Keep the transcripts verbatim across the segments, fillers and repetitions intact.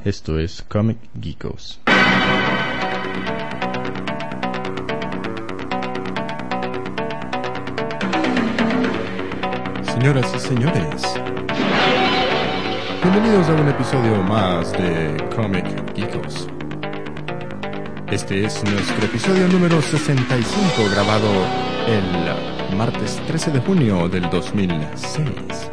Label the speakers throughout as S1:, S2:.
S1: Esto es Comic Geekos. Señoras y señores, bienvenidos a un episodio más de Comic Geekos. Este es nuestro episodio número sesenta y cinco, grabado el martes trece de junio del dos mil seis.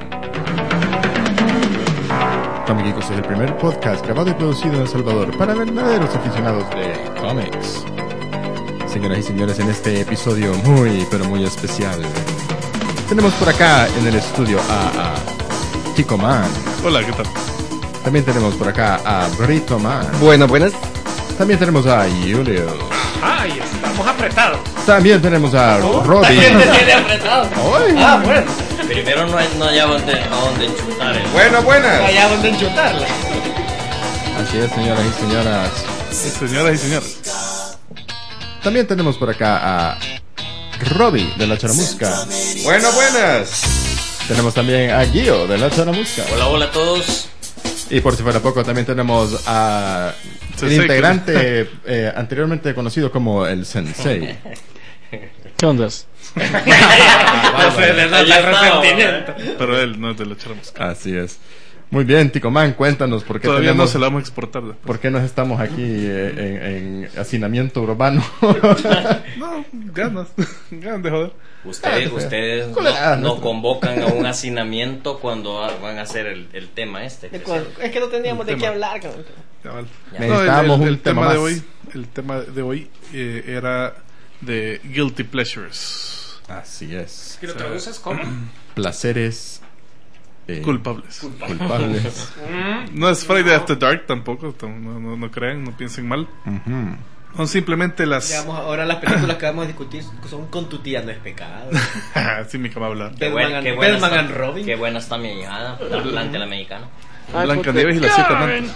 S1: Comic Geekos es el primer podcast grabado y producido en El Salvador para verdaderos aficionados de cómics. Señoras y señores, en este episodio muy, pero muy especial, tenemos por acá en el estudio a, a Tico Man.
S2: Hola, ¿qué tal?
S1: También tenemos por acá a Brito Man.
S3: Buenas, buenas.
S1: También tenemos a Julio.
S4: ¡Ay, estamos apretados!
S1: También tenemos a
S4: ¿Oh?
S1: Robin.
S4: ¿También te tiene apretado?
S1: ¡Ay!
S4: Ah, bueno.
S3: Primero no, no hallaba dónde, a dónde enchutar el...
S1: Bueno, buenas.
S4: Allá donde enchutarla.
S1: Así es, señoras y señoras.
S2: Señoras y señores.
S1: También tenemos por acá a Robbie de la Charamusca.
S5: Bueno, buenas.
S1: Tenemos también a Gio de la Charamusca.
S3: Hola, hola a todos.
S1: Y por si fuera poco, también tenemos a el
S2: Sensei.
S1: integrante eh, anteriormente conocido como el Sensei.
S6: ¿Qué onda?
S4: No se le nota el resentimiento.
S2: Pero él no es de la Charamusca.
S1: Así es. Muy bien, Tico Man, cuéntanos por qué
S2: Todavía
S1: tenemos,
S2: no se la vamos a exportar después.
S1: por qué nos estamos aquí eh, en, en hacinamiento urbano.
S2: No, ganas. Ganas de joder.
S3: Ustedes,
S1: Ah,
S3: ustedes
S1: Colorado,
S3: no, no
S1: nuestro.
S3: convocan a un hacinamiento cuando van a hacer el, el tema este. que se-
S4: Es que no teníamos de qué hablar. cabrón.
S2: Cabal.
S3: Ya.
S2: No, el,
S1: Necesitábamos
S2: el-
S1: un
S2: el
S1: tema
S2: tema de
S1: más.
S2: hoy, el tema de hoy eh, era de Guilty Pleasures.
S1: Así es.
S4: ¿Y lo traduces cómo?
S1: Placeres eh,
S2: Culpables.
S1: culpables.
S2: No es Friday After Dark tampoco, tam- no, no, no crean, no piensen mal.
S1: Ujú.
S2: Son simplemente las...
S4: Digamos, ahora las películas que vamos a discutir son con tu tía, no es pecado.
S2: Así me acaba de hablar.
S3: Qué, buen-
S4: Batman
S3: qué
S4: and-
S3: buena
S4: Batman
S3: está,
S4: and Robin.
S3: qué buena está mi hijada, la planta la mexicana.
S2: Blancanieves y las siete amantes.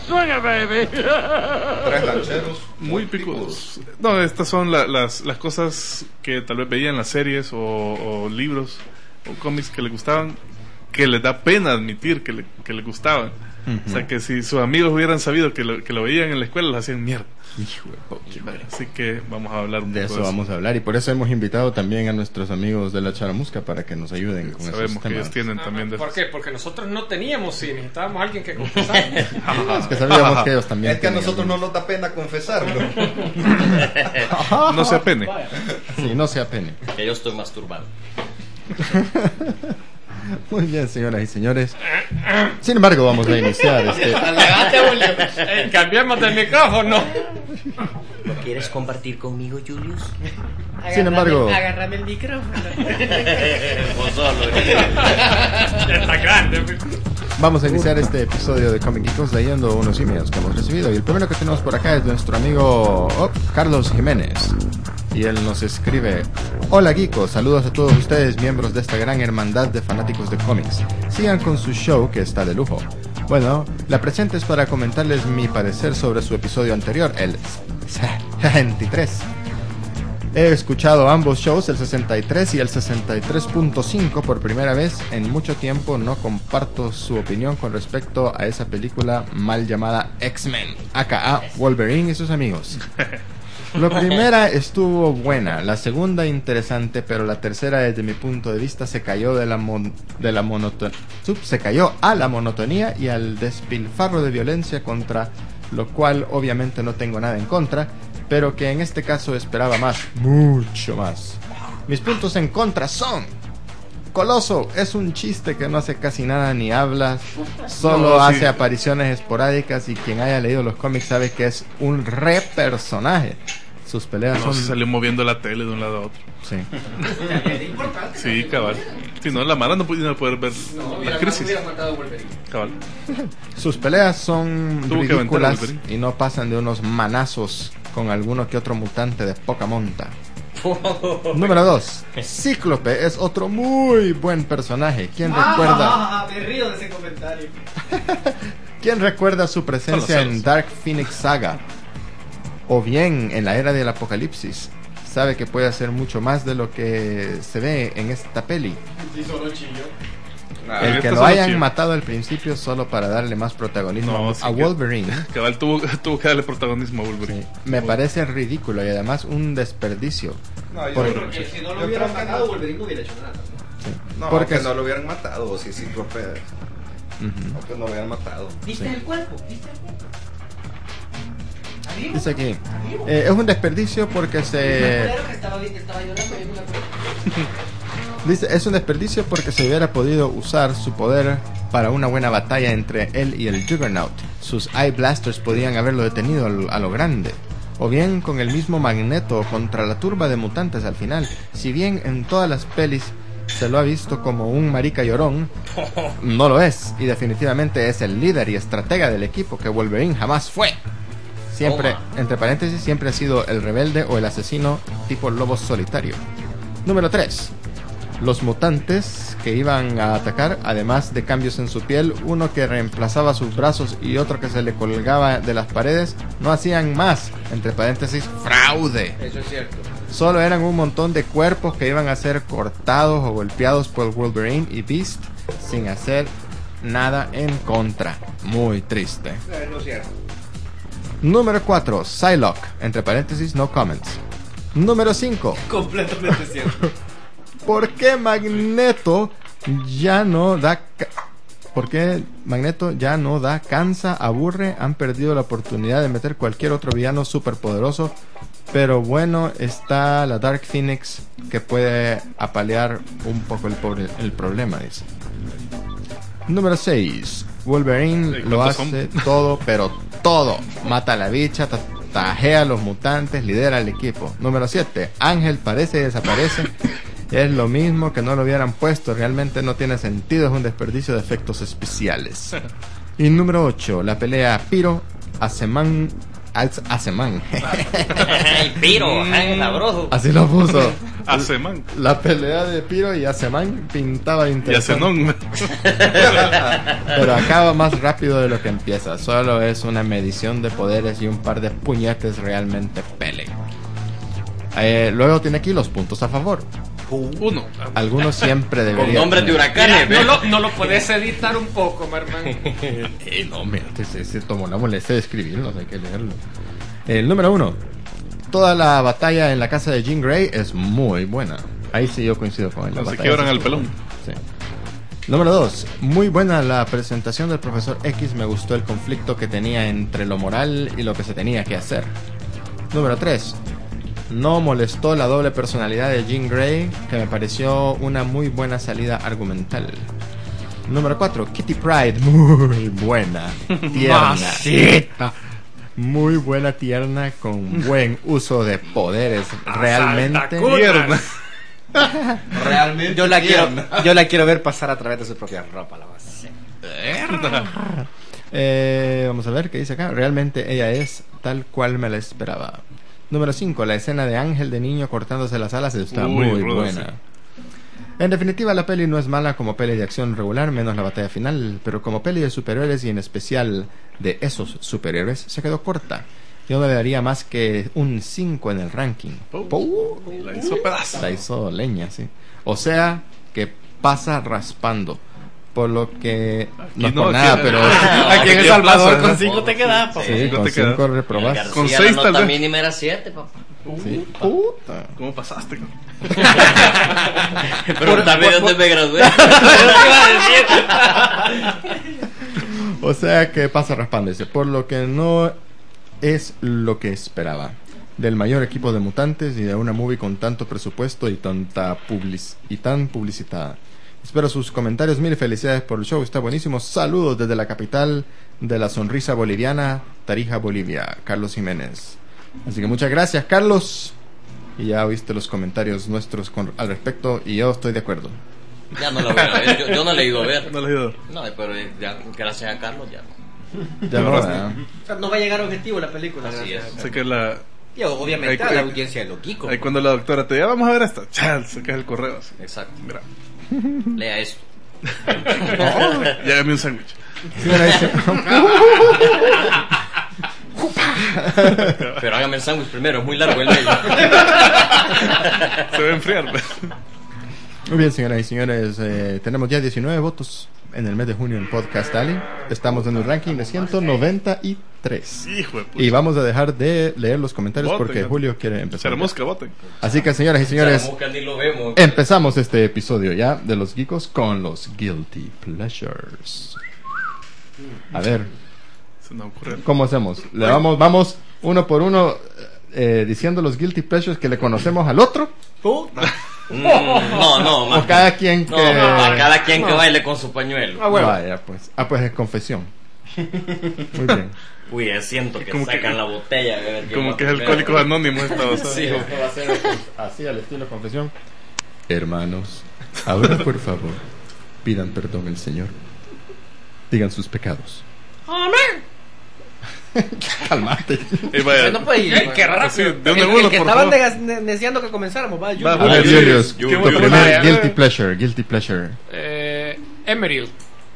S5: Tres lancheros.
S2: Muy picudos. No, estas son la- las, las cosas que tal vez veían en las series o, o libros o cómics que les gustaban, que les da pena admitir que le, que les gustaban. O sea, que si sus amigos hubieran sabido que lo, que lo veían en la escuela, lo hacían mierda.
S1: Hijo de poche, madre.
S2: Así que vamos a hablar un
S1: De
S2: poco
S1: eso vamos a hablar, y por eso hemos invitado también a nuestros amigos de la Charamusca para que nos ayuden con esos
S2: Sabemos que
S1: temas.
S2: ellos tienen también de
S4: ¿Por
S2: esos.
S4: qué? Porque nosotros no teníamos cine, necesitábamos a alguien que confesara.
S1: Es que sabíamos que ellos también
S5: Es que a
S1: tenían
S5: nosotros no
S1: algunos.
S5: nos da pena confesarlo.
S2: No se apene.
S1: Sí, no se apene.
S3: Que yo estoy masturbado.
S1: Muy bien, señoras y señores. Sin embargo, vamos a iniciar este...
S4: Alegate, Julio. Eh, cambiemos de micrófono.
S3: ¿Lo quieres compartir conmigo, Julius?
S1: Sin embargo-
S4: Agárrame el micrófono.
S3: Vos solo.
S4: Ya está grande.
S1: Vamos a iniciar este episodio de Comic Geekos leyendo unos emails que hemos recibido. Y el primero que tenemos por acá es nuestro amigo oh, Carlos Jiménez. Y él nos escribe: Hola Geekos, saludos a todos ustedes, miembros de esta gran hermandad de fanáticos de cómics. Sigan con su show, que está de lujo. Bueno, la presente es para comentarles mi parecer sobre su episodio anterior, el sesenta y tres. He escuchado ambos shows, el sesenta y tres y el sesenta y tres punto cinco, por primera vez en mucho tiempo. No comparto su opinión con respecto a esa película mal llamada X-Men, aka Wolverine y sus amigos. La primera estuvo buena, la segunda interesante, pero la tercera, desde mi punto de vista, se cayó de la mon- de la monotonía, se cayó a la monotonía y al despilfarro de violencia, contra lo cual obviamente no tengo nada en contra, pero que en este caso esperaba más, mucho más. Mis puntos en contra son: Coloso es un chiste que no hace casi nada ni habla, solo
S2: No, sí.
S1: hace apariciones esporádicas, y quien haya leído los cómics sabe que es un re personaje. Sus peleas
S2: No,
S1: son...
S2: se salió moviendo la tele de un lado a otro.
S1: Sí.
S2: Sí, cabal. Si no, la Mara no pudiera poder ver la crisis. Cabal.
S1: Sus peleas son
S2: Tuvo que aventar
S1: ridículas
S2: el Wolverine.
S1: y no pasan de unos manazos con alguno que otro mutante de poca monta. Número dos. Cíclope es otro muy buen personaje. ¿Quién recuerda?
S4: Ah, me río de ese comentario.
S1: ¿Quién recuerda su presencia
S2: Celos,
S1: en Dark Phoenix Saga? O bien en la Era del Apocalipsis. Sabe que puede hacer mucho más de lo que se ve en esta peli.
S4: Y solo chillo.
S5: Ah,
S1: el que
S2: esta
S1: lo
S2: solo
S1: hayan
S2: cien.
S1: matado al principio solo para darle más protagonismo
S2: No,
S1: a
S2: sí que-
S1: Wolverine.
S2: Cabal tuvo, tuvo que darle protagonismo a Wolverine.
S1: Sí, me parece ridículo y además un desperdicio.
S5: No, yo
S1: Por-
S5: creo
S7: Porque si no lo
S5: yo
S7: hubieran
S5: creo que
S7: matado,
S5: no.
S7: Wolverine no hubiera hecho nada.
S1: Sí.
S5: No,
S1: Porque
S5: que no lo hubieran matado, o si sí, profe.
S1: Ujú.
S5: No, que no lo hubieran matado.
S7: ¿Viste
S1: Sí.
S7: el cuerpo? ¿Viste el cuerpo? ¿Está vivo?
S1: Dice aquí,
S7: ¿Está vivo?
S1: eh, es un desperdicio porque
S7: Me
S1: se...
S7: acuerdo que estaba, que estaba llorando, yo me acuerdo.
S1: Dice, es un desperdicio porque se hubiera podido usar su poder para una buena batalla entre él y el Juggernaut. Sus Eye Blasters podían haberlo detenido a lo, a lo grande. O bien con el mismo Magneto contra la turba de mutantes al final. Si bien en todas las pelis se lo ha visto como un marica llorón, no lo es. Y definitivamente es el líder y estratega del equipo que Wolverine jamás fue. Siempre,
S3: Toma.
S1: entre paréntesis, siempre ha sido el rebelde o el asesino tipo lobo solitario. Número tres. Los mutantes que iban a atacar, además de cambios en su piel, uno que reemplazaba sus brazos y otro que se le colgaba de las paredes, no hacían más, entre paréntesis, fraude.
S7: Eso es cierto.
S1: Solo eran un montón de cuerpos que iban a ser cortados o golpeados por Wolverine y Beast sin hacer nada en contra. Muy triste.
S7: Eso es cierto.
S1: Número cuatro. Psylocke, entre paréntesis, no comments. Número cinco.
S7: Completamente cierto.
S1: ¿Por qué Magneto ya no da... ca- ¿Por qué Magneto ya no da, cansa, aburre? Han perdido la oportunidad de meter cualquier otro villano superpoderoso. Pero bueno, está la Dark Phoenix que puede apalear un poco el, pobre, el problema, dice. Número seis. Wolverine
S2: Sí,
S1: lo
S2: ¿cuántos
S1: hace
S2: son?
S1: todo, pero todo. Mata a la bicha, ta- tajea a los mutantes, lidera el equipo. Número siete. Ángel parece y desaparece. Es lo mismo que no lo hubieran puesto. Realmente no tiene sentido. Es un desperdicio de efectos especiales. Y número ocho. La pelea Piro, Aseman... Aseman.
S3: Ay, piro, ay, sabroso.
S1: Así lo puso.
S2: Aseman.
S1: La pelea de Piro y Aseman pintaba
S2: Y
S1: interesante.
S2: Asenón.
S1: Pero acaba más rápido de lo que empieza. Solo es una medición de poderes y un par de puñetes realmente pele. Eh, luego tiene aquí los puntos a favor.
S2: Uno.
S1: Algunos siempre
S3: Con
S1: deberían.
S3: nombres de
S7: Mira,
S3: huracanes,
S7: no,
S3: ¿ve?
S7: lo, no lo puedes editar un poco, mi hermano.
S1: Eh, no, mira, se, se tomó la molestia de escribirlo, hay que leerlo. El número uno. Toda la batalla en la casa de Jean Grey es muy buena. Ahí sí yo coincido con él. la
S2: No se
S1: batalla
S2: quiebran
S1: sí
S2: al
S1: estuvo
S2: pelón.
S1: buena. Sí. Número dos. Muy buena la presentación del profesor X. Me gustó el conflicto que tenía entre lo moral y lo que se tenía que hacer. Número tres. No molestó la doble personalidad de Jean Grey, que me pareció una muy buena salida argumental. Número cuatro. Kitty Pryde. Muy buena. Tierna. Muy buena, tierna, con buen uso de poderes. Realmente.
S2: Tierna.
S5: Realmente.
S7: Yo la, quiero,
S5: bien.
S7: yo la quiero ver pasar a través de su propia ropa, la base.
S1: Eh, vamos a ver qué dice acá. Realmente ella es tal cual me la esperaba. Número cinco. La escena de Ángel de niño cortándose las alas está
S2: Uy,
S1: muy
S2: brother,
S1: buena. En definitiva, la peli no es mala como peli de acción regular, menos la batalla final, pero como peli de superhéroes y en especial de esos superhéroes, se quedó corta. Yo no le daría más que un cinco en el ranking.
S2: Pou. La hizo pedazo.
S1: La hizo leña, sí. O sea, que pasa raspando. Por lo que... No, es
S2: no,
S1: por nada,
S2: aquí-
S1: pero...
S7: Aquí en El
S2: ¿Qué
S7: Salvador
S2: pasa?
S7: con cinco te quedas, papá.
S1: Sí,
S2: no
S1: con
S2: te queda.
S1: cinco
S3: El
S1: reprobaste.
S3: García,
S2: Con
S3: la
S2: seis,
S3: nota
S2: tal vez.
S3: mínima era siete, papá.
S1: Sí. Puta.
S2: ¿Cómo pasaste?
S3: Pregúntame dónde me gradué.
S1: O sea que pasa raspando, dice. Por lo que no es lo que esperaba. Del mayor equipo de mutantes y de una movie con tanto presupuesto y tanta public y tan publicitada. Espero sus comentarios. Mil felicidades por el show. Está buenísimo. Saludos desde la capital de la sonrisa boliviana, Tarija, Bolivia. Carlos Jiménez. Así que muchas gracias, Carlos. Y ya oíste los comentarios nuestros con, al respecto. Y yo estoy de acuerdo.
S3: Ya no la voy a ver. Yo, yo no la he ido a ver.
S2: No le digo.
S3: No, pero ya, gracias a Carlos ya no.
S1: Ya no,
S2: Ahora sí.
S1: ¿verdad?
S7: No va a llegar a objetivo la película.
S3: Así es.
S2: Sé que la.
S7: Y obviamente
S2: Ahí-
S7: a la
S2: ahí-
S7: audiencia de Loquico.
S2: Ahí cuando la doctora te diga, vamos a ver esta. Chal, sacas el correo así.
S3: Exacto.
S2: Mira.
S3: Lea esto.
S2: Llévame un sándwich.
S1: Sí, mira, dice-
S3: Pero hágame el sándwich primero, es muy largo el medio.
S2: Se va a enfriar.
S1: Muy bien, señoras y señores, eh, tenemos ya diecinueve votos en el mes de junio en Podcast Alley. Estamos en el ranking de ciento noventa y tres.
S2: Hijo de puta.
S1: Y vamos a dejar de leer los comentarios
S2: Voten,
S1: porque
S2: ¿no?
S1: Julio quiere empezar.
S2: Charamusca, voten.
S1: Así que, señoras y señores,
S3: Charamusca ni lo vemos.
S1: empezamos este episodio ya de los geekos con los Guilty Pleasures. A ver,
S2: Se nos ocurre.
S1: ¿cómo hacemos? Le vamos, vamos uno por uno eh, diciendo los Guilty Pleasures que le conocemos al otro.
S3: Mm, no, no,
S1: O
S3: más.
S1: cada quien que...
S3: No, para cada quien que baile con su pañuelo.
S7: Ah, bueno.
S1: Vaya, pues. Ah, pues es confesión. Muy bien.
S3: Uy, ya siento que
S2: Como
S3: sacan
S2: que-
S3: la botella. a ver quién
S2: Como
S3: va
S2: que es
S3: primero.
S2: alcohólicos anónimos esta cosa.
S3: Sí,
S1: Esto va a ser así al estilo confesión. Hermanos, ahora por favor, pidan perdón al Señor. Digan sus pecados. Calmate.
S2: Eh, vaya.
S7: No puede ir.
S4: Qué raro.
S2: Así, de
S7: El,
S2: uno en
S7: el
S2: uno,
S7: que
S2: por
S7: estaban
S2: favor.
S7: negas- ne- deseando que comenzáramos, va, yo.
S2: Va,
S1: A
S2: va.
S1: ver,
S2: Julius,
S1: Julius,
S2: ¿qué
S1: tu
S2: voy a
S1: primer
S2: hacer?
S1: guilty pleasure, guilty pleasure.
S4: Eh, Emerald.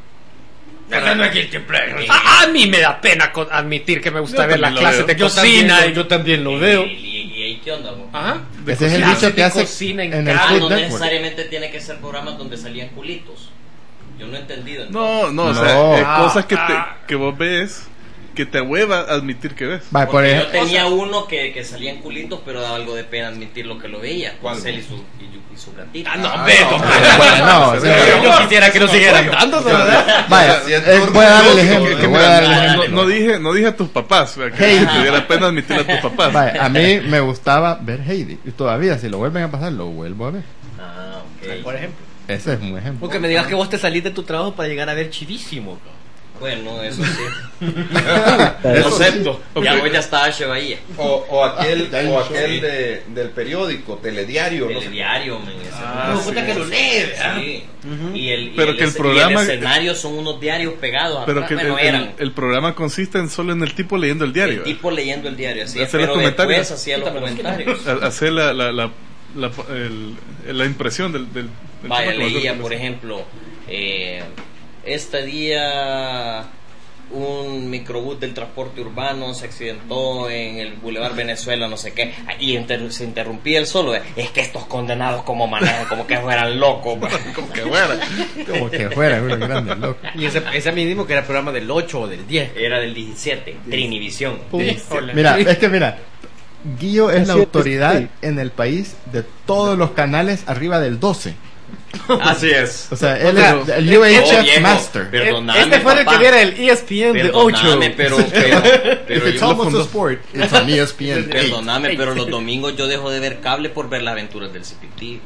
S3: Ese no es guilty pleasure.
S4: A, a mí me da pena co- admitir que me gusta
S2: Yo
S4: ver las
S2: también lo
S4: clases
S2: veo.
S4: de
S7: Yo también
S4: cocina.
S7: lo- yo también lo veo.
S3: ¿Y, y, y, y qué onda, mo?
S4: Ajá.
S2: De
S1: Ese es el
S2: cocina.
S1: dicho que
S4: de
S1: hace
S4: cocina en
S1: en el
S3: Ah,
S1: Food
S3: no
S1: Network.
S3: necesariamente tiene que ser programas donde salían culitos. Yo no he entendido. entonces.
S2: No, no, o
S1: No.
S2: sea, eh,
S4: Ah,
S2: cosas que, te,
S4: ah.
S2: que vos ves que te hueva admitir que ves.
S1: Vaya, por
S3: Porque yo
S1: ejemplo.
S3: tenía uno que, que salía en culitos, pero daba algo de pena admitir lo que lo veía.
S5: ¿Cuál?
S3: Con Cel y su, y, y su gatita.
S4: Ah, no,
S5: Ah,
S4: ve,
S5: no.
S4: no.
S1: Bueno, no, o sea,
S7: Yo quisiera que no siguieran dando, ¿verdad?
S1: vaya,
S5: Sí, es
S1: eh, voy a dar el
S5: orgulloso,
S1: ejemplo.
S2: Que
S1: Voy a
S2: mira,
S1: dar el
S2: no,
S1: ejemplo.
S2: no, no dije, no dije a tus papás, o sea, que
S1: Hey.
S2: te diera pena admitir a tus papás.
S1: Vaya, a mí me gustaba ver Heidi. Y todavía, si lo vuelven a pasar, lo vuelvo a ver.
S3: Ah, ok.
S7: Por ejemplo.
S1: Ese es un ejemplo.
S7: Porque me digas que vos te salís de tu trabajo para llegar a ver Chivísimo.
S3: Bueno, eso sí.
S1: Eso sí.
S3: Acepto. Ya
S2: Ok.
S3: voy ya está H. Bahía.
S5: O, o aquel,
S1: Ya hay
S5: o
S1: un
S5: aquel
S3: show.
S5: de, del periódico, telediario. No sé.
S3: Telediario, men. ese.
S2: Ah,
S7: Me gusta
S2: sí.
S7: que lo lees, ¿verdad?
S3: Sí. Y el, y
S2: Pero
S3: el
S2: que el
S3: es-
S2: programa-
S3: y el escenario son unos diarios pegados
S2: Pero
S3: atrás.
S2: que el,
S3: Bueno,
S2: el-
S3: eran.
S2: el programa consiste en solo en el tipo leyendo el diario.
S3: El tipo leyendo el diario, así es,
S2: Hacer los
S3: pero
S2: comentarios.
S3: después hacía los comentarios.
S2: A- Hacer la, la, la, la, el- la impresión del, del, del
S3: Vaya,
S2: tema que
S3: leía,
S2: nosotros-
S3: por ejemplo, eh, este día un microbús del transporte urbano se accidentó en el Boulevard Venezuela, no sé qué, y inter- se interrumpía el solo. de, Es que estos condenados como manejan, como que fueran locos.
S2: Como que bueno.
S1: Como que fuera uno grande, loco.
S7: Y ese, ese mínimo que era el programa del ocho o del diez.
S3: Era del diecisiete, Trinivisión.
S1: Mira, es que mira, Guillo es la
S6: Así es,
S1: autoridad
S6: sí.
S1: en el país de todos los canales arriba del doce.
S3: Así es.
S1: O sea, él
S7: O sea,
S1: es el U H
S3: Oh,
S1: F
S3: viejo,
S1: Master.
S3: Perdóname,
S7: Este fue el
S3: papá.
S7: que viera el E S P N de ocho.
S3: Perdóname, pero, pero, pero
S1: If it's
S3: yo-
S1: almost a sport, it's on E S P N.
S3: Perdóname, pero los domingos yo dejo de ver cable por ver las aventuras del C P T.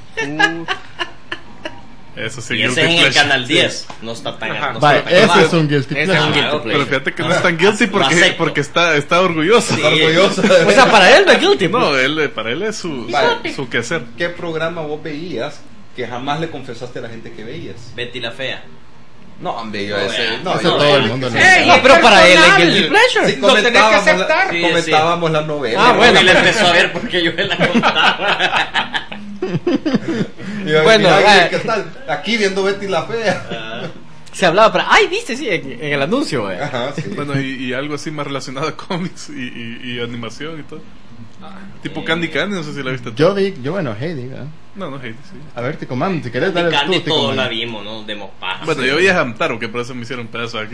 S2: Eso sí,
S3: Y ese
S2: guilty
S3: es en el
S2: pleasure.
S3: canal diez. No está tan.
S4: Ajá.
S3: No
S1: Vale,
S3: está tan
S1: ese
S3: abajo.
S1: es un guilty
S7: Ese es un
S1: pleasure.
S7: guilty
S3: Claro,
S2: Pero fíjate que no es tan guilty
S3: Lo
S2: porque,
S3: acepto.
S2: porque está, está orgulloso.
S3: Sí.
S5: Orgulloso.
S7: O sea, para él no es guilty. pues.
S2: No, él, para él es su,
S5: Vale.
S2: su quehacer.
S5: ¿Qué programa vos veías que jamás le confesaste a la gente que veías?
S3: Betty la fea.
S5: No, hombre, yo
S3: No,
S5: ese.
S3: vea.
S5: No,
S1: Ese
S5: yo-
S1: todo el mundo lo
S4: Ey,
S7: No, pero para él es
S4: personal.
S7: guilty pleasure.
S5: Sí,
S4: Lo tenés que
S5: comentábamos,
S4: aceptar.
S5: la,
S3: Sí,
S5: comentábamos la novela.
S7: Ah, bueno.
S3: Y la empezó a ver porque yo la contaba.
S5: Y yo,
S7: Bueno,
S5: mira,
S7: eh.
S5: ¿qué tal? Aquí viendo Betty la fea.
S3: Ah,
S7: Se hablaba para. Ay, viste, sí, en, en el anuncio, güey.
S5: Ajá, sí.
S2: Bueno, y, y algo así más relacionado a cómics y, y, y animación y todo. Tipo Candy Candy, no sé si la viste.
S1: Yo vi, yo bueno, Heidi, ¿verdad?
S2: No, no, Heidi, sí.
S1: A ver, Tico Man, si querés dar el
S3: Candy
S1: tú, Tico
S3: todos la
S1: Man.
S3: vimos, ¿no? Demos paja.
S2: Bueno, yo vi a Hamtaro, que por eso me hicieron pedazo aquí.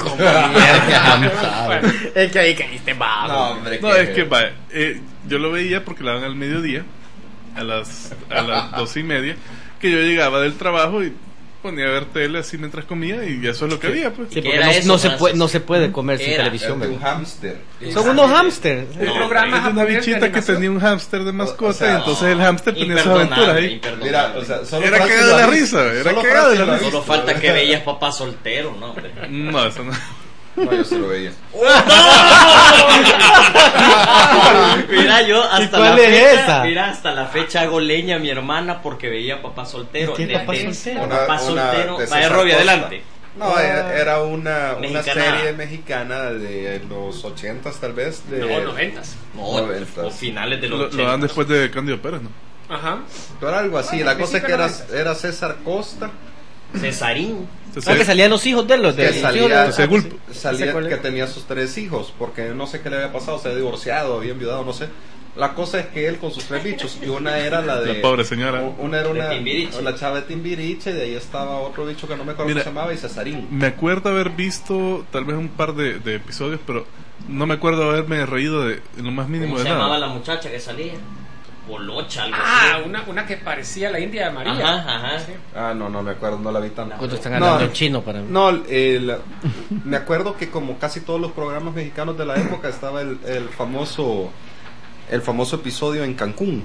S7: Es que ahí caíste bajo.
S5: No, hombre.
S2: No, es que, vaya, eh, yo lo veía porque la daban al mediodía, a las, a las dos y media, que yo llegaba del trabajo y ponía a ver tele así mientras comía y eso es lo que había, pues.
S7: Sí,
S3: ¿Qué
S7: porque
S3: era
S7: no,
S3: eso,
S7: no se
S3: Francis?
S7: puede, no se puede comer sin
S3: Era,
S7: televisión,
S5: de un
S7: ¿verdad?
S5: hámster.
S7: Son unos hamsters.
S3: No,
S4: programa
S2: Es de una
S4: japonés de
S2: bichita que
S4: animación.
S2: tenía un hámster de mascota
S5: O sea,
S2: y entonces el hámster tenía sus
S3: Imperdonable,
S2: aventuras ahí.
S3: imperdonable.
S5: Mira, o sea, solo
S2: Era
S5: Francis
S2: cagado de la
S5: ha visto.
S2: risa, era
S5: Solo
S2: cagado de
S5: Francis
S2: la
S5: lo ha
S2: risa.
S3: Solo
S5: visto.
S3: falta que veías papá soltero, ¿no? hombre.
S2: No, eso no.
S5: No, yo se lo veía.
S3: Mira, yo hasta
S7: cuál
S3: la
S7: es
S3: fecha,
S7: esa?
S3: mira, hasta la fecha hago leña a mi hermana porque veía papá soltero.
S7: ¿Qué es
S3: De-
S7: papá
S3: de-
S7: soltero?
S5: Una-
S3: Papá
S5: una
S3: soltero.
S5: de
S3: Vaya,
S5: César
S3: Robbie,
S5: Costa.
S3: adelante.
S5: No, era, era una, una
S3: Mexicana.
S5: serie mexicana de los ochentas tal vez. De,
S4: No, noventas.
S3: No,
S5: Noventas.
S3: o finales de
S2: Lo,
S3: los
S2: lo dan
S3: ochenta.
S2: después de Cándido Pérez, ¿no?
S4: Ajá.
S5: Pero algo así.
S4: Bueno,
S5: La cosa es que
S4: principio
S5: era,
S4: noventas.
S5: era César Costa.
S3: Cesarín.
S2: Entonces,
S7: Ah, que salían los hijos de los de
S5: Que
S7: los
S5: salía,
S7: hijos de-
S2: Entonces, Gulp.
S5: salía
S7: ¿Ese cuál es?
S5: que tenía sus tres hijos. Porque no sé qué le había pasado. Se había divorciado, había enviudado, no sé. La cosa es que él con sus tres bichos, y una era la de...
S2: La pobre señora.
S5: Una era una...
S3: De Timbiriche.
S5: La chava de Timbiriche, de ahí estaba otro bicho que no me acuerdo
S2: Mira,
S5: cómo se llamaba, y Cesarín.
S2: Me acuerdo haber visto tal vez un par de, de episodios, pero no me acuerdo haberme reído de en lo más mínimo
S3: ¿Cómo
S2: de
S3: se llamaba
S2: nada.
S3: la muchacha que salía? Bolocha, algo
S7: Ah,
S3: así.
S7: una, una que parecía la India de María.
S3: Ajá, ajá.
S7: Sí.
S5: Ah, no, no me acuerdo, no la vi tanto.
S4: ¿Cuánto están
S5: No,
S4: hablando en chino para mí?
S5: No, el- me acuerdo que como casi todos los programas mexicanos de la época estaba el, el famoso el famoso episodio en Cancún.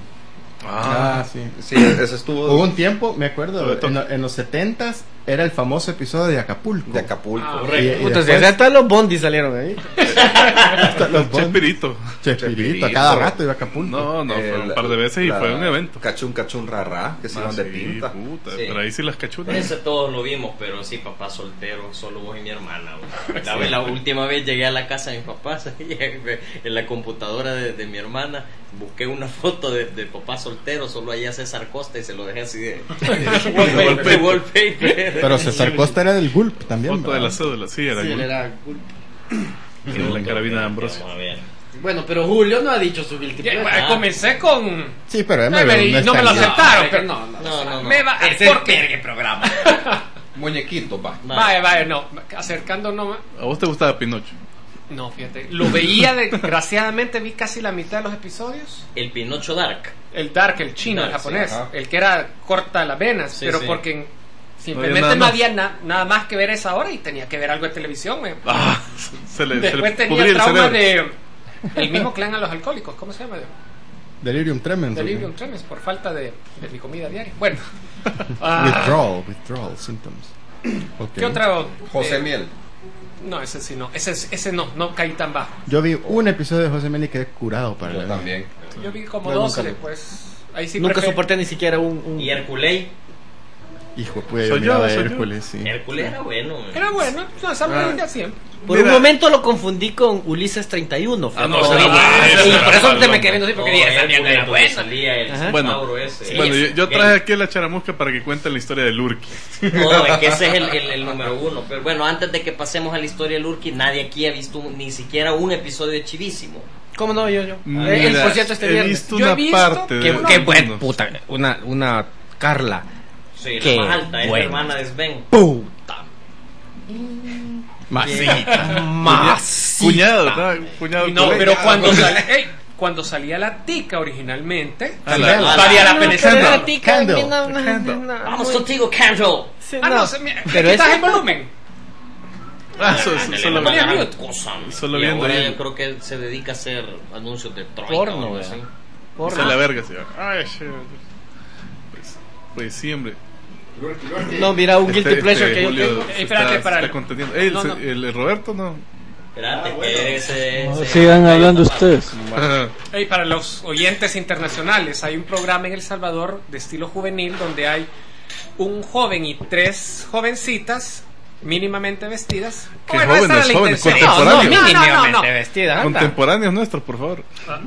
S1: Ah, sí.
S5: Sí, ese estuvo
S1: Hubo un tiempo, me acuerdo,
S2: Sobre todo.
S1: en, lo- en los setentas era el famoso episodio de Acapulco.
S5: de Acapulco.
S7: Ah,
S1: Y- y
S4: Puta, si
S1: después-
S4: hasta los bondis salieron ahí.
S1: hasta los Bond-
S2: Chespirito.
S1: Chespirito, a cada rato iba a Acapulco.
S2: No, no, fue
S5: El-
S2: un par de veces y
S5: la
S2: fue un evento.
S5: Cachún, cachún, rara, que se
S2: Ah,
S5: iban de
S2: sí,
S5: pinta.
S2: puta,
S3: Sí.
S2: pero ahí sí las cachunas.
S3: Ese todos lo vimos, pero sí, papá soltero, solo vos y mi hermana. güey. La, la última vez llegué a la casa de mis papás, en la computadora de, de mi hermana, busqué una foto de, de papá soltero, solo allá César Costa y se lo dejé así de, de,
S2: wallpaper.
S3: de wallpaper.
S1: Pero César Costa era del Gulp también.
S2: Foto de
S1: ¿verdad?
S2: la cédula, sí, era,
S4: Sí,
S2: el-
S4: él era cool.
S2: era la carabina de Ambrosio.
S3: Vamos a ver.
S4: Bueno, pero Julio no ha dicho su guilty
S7: Ya,
S4: pleasure.
S7: bueno, comencé con
S1: Sí, pero M
S7: Emery,
S1: B
S7: y no me lo
S1: está ahí.
S7: aceptaron.
S4: No,
S7: pero
S4: no, no.
S3: No, no, no.
S7: Me va,
S4: Ese es el
S7: porque,
S4: pergue programa.
S5: Muñequito, va.
S7: vaya, vaya, no, acercándonos.
S2: ¿A vos te gustaba Pinocho?
S7: No, fíjate, lo veía, desgraciadamente vi casi la mitad de los episodios.
S3: El Pinocho Dark.
S7: El Dark, el chino,
S3: Dark,
S7: el japonés,
S5: sí, ajá.
S7: el que era corta las venas,
S3: Sí,
S7: pero
S3: sí.
S7: porque
S2: No
S7: simplemente
S2: había
S7: no
S2: nada
S7: había na- nada más que ver a esa hora y tenía que ver algo de televisión. me-
S2: Ah, se le, se
S7: Después
S2: le
S7: tenía
S2: pudría
S7: el
S2: el
S7: trauma
S2: cerebro.
S7: de el mismo clan a los alcohólicos, ¿cómo se llama?
S1: Delirium Tremens.
S7: Delirium
S1: ¿no?
S7: tremens por falta de, de mi comida diaria. Bueno, ah,
S1: Withdrawal, withdrawal symptoms. Ok.
S7: ¿qué otra?
S5: José
S7: eh,
S5: Miel.
S7: No, ese sí no, ese, ese no, no caí tan bajo.
S1: Yo vi un episodio de José Meli y quedé curado para
S5: Yo
S1: la
S5: también.
S7: Yo vi como
S4: Yo
S7: doce
S4: nunca lo-
S7: después. Ahí sí
S4: Nunca
S7: prefiero-
S4: soporté ni siquiera un... un...
S3: Y Herculei.
S1: Hijo, pues
S2: Soy
S1: yo
S2: yo,
S1: miraba
S2: soy yo.
S1: Hércules, sí.
S3: Hércules era bueno. güey.
S7: Era bueno, no, esa lo veía siempre.
S4: Por
S2: Mira.
S4: un momento lo confundí con Ulises treinta y uno.
S2: Ah, no,
S4: Por-
S2: ese era bueno,
S4: Ah,
S2: ese
S4: y
S2: era
S4: por eso
S2: malo,
S4: te me
S2: hombre.
S4: quedé viendo así porque
S3: No,
S4: dije, esa mierda
S3: Hércules,
S4: era
S3: donde
S4: buena.
S3: salía el
S4: Ajá.
S2: Bueno,
S3: centauro ese.
S7: Sí,
S2: Bueno, yo, yo
S3: Gay.
S2: traje aquí a la charamusca para que cuenten la historia de Lurky.
S3: No, es que ese es el, el- el número uno. Pero bueno, antes de que pasemos a la historia de Lurky, nadie aquí ha visto un- ni siquiera un episodio de Chivísimo.
S4: ¿Cómo no? Yo, yo.
S2: Mira,
S4: Eh, por cierto, este
S2: he
S4: viernes.
S2: visto
S7: Yo he
S2: una
S7: visto
S2: parte
S7: que
S2: de
S7: uno-
S4: Qué
S2: de
S4: buen
S2: unos-
S4: puta. Una, una Carla.
S3: Sí,
S4: Qué
S3: la más alta, es la
S4: buena.
S3: hermana de Sven.
S4: Puta.
S1: Masita.
S4: Más.
S2: Cuñado, ¿no? Cuñado
S7: Y no,
S2: colega.
S7: pero cuando, sal- ey, cuando salía la tica originalmente,
S2: A la-
S1: Candela.
S7: valía la
S4: No,
S7: pena
S4: pero
S7: esa-
S4: la tica,
S1: Candle.
S4: no, no,
S2: Candle.
S4: no, no,
S3: Vamos
S4: muy-
S3: contigo, Candle.
S4: Sí,
S7: Ah,
S4: no.
S7: no, se me,
S4: Pero
S7: quitas
S4: ese-
S7: el volumen.
S2: Ah, so- so-
S3: Ándale,
S2: solo,
S3: la
S7: ponía
S3: gran
S7: mute.
S3: cosa.
S2: Solo
S3: y
S2: viendo
S3: ahora
S2: ahí.
S3: yo creo que se dedica a hacer anuncios de Troika.
S4: Porno,
S3: o algo
S4: ¿verdad?
S3: así.
S4: Porno.
S2: se la verga, sí. Ay, shit. Pues, pues sí, hombre.
S4: No, mira, un guilty
S2: Este-
S4: pleasure
S2: este
S4: que yo
S2: Julio
S4: tengo.
S2: se
S7: Espérate,
S2: está,
S7: para
S2: está
S7: el-
S2: conteniendo. Ey, el,
S7: No, no.
S2: el- el Roberto no.
S3: Espérate, que ese,
S6: No,
S3: ese-
S6: sigan hablando ustedes.
S7: Ey, para los oyentes internacionales, hay un programa en El Salvador de estilo juvenil donde hay un joven y tres jovencitas mínimamente vestidas.
S2: Qué
S7: Bueno, esa
S2: jóvenes,
S7: era la
S2: jóvenes,
S7: intención.
S2: contemporáneos.
S7: No, no, no, no,
S4: Mínimamente
S7: no.
S4: vestida. anda.
S2: Contemporáneos nuestros, por favor.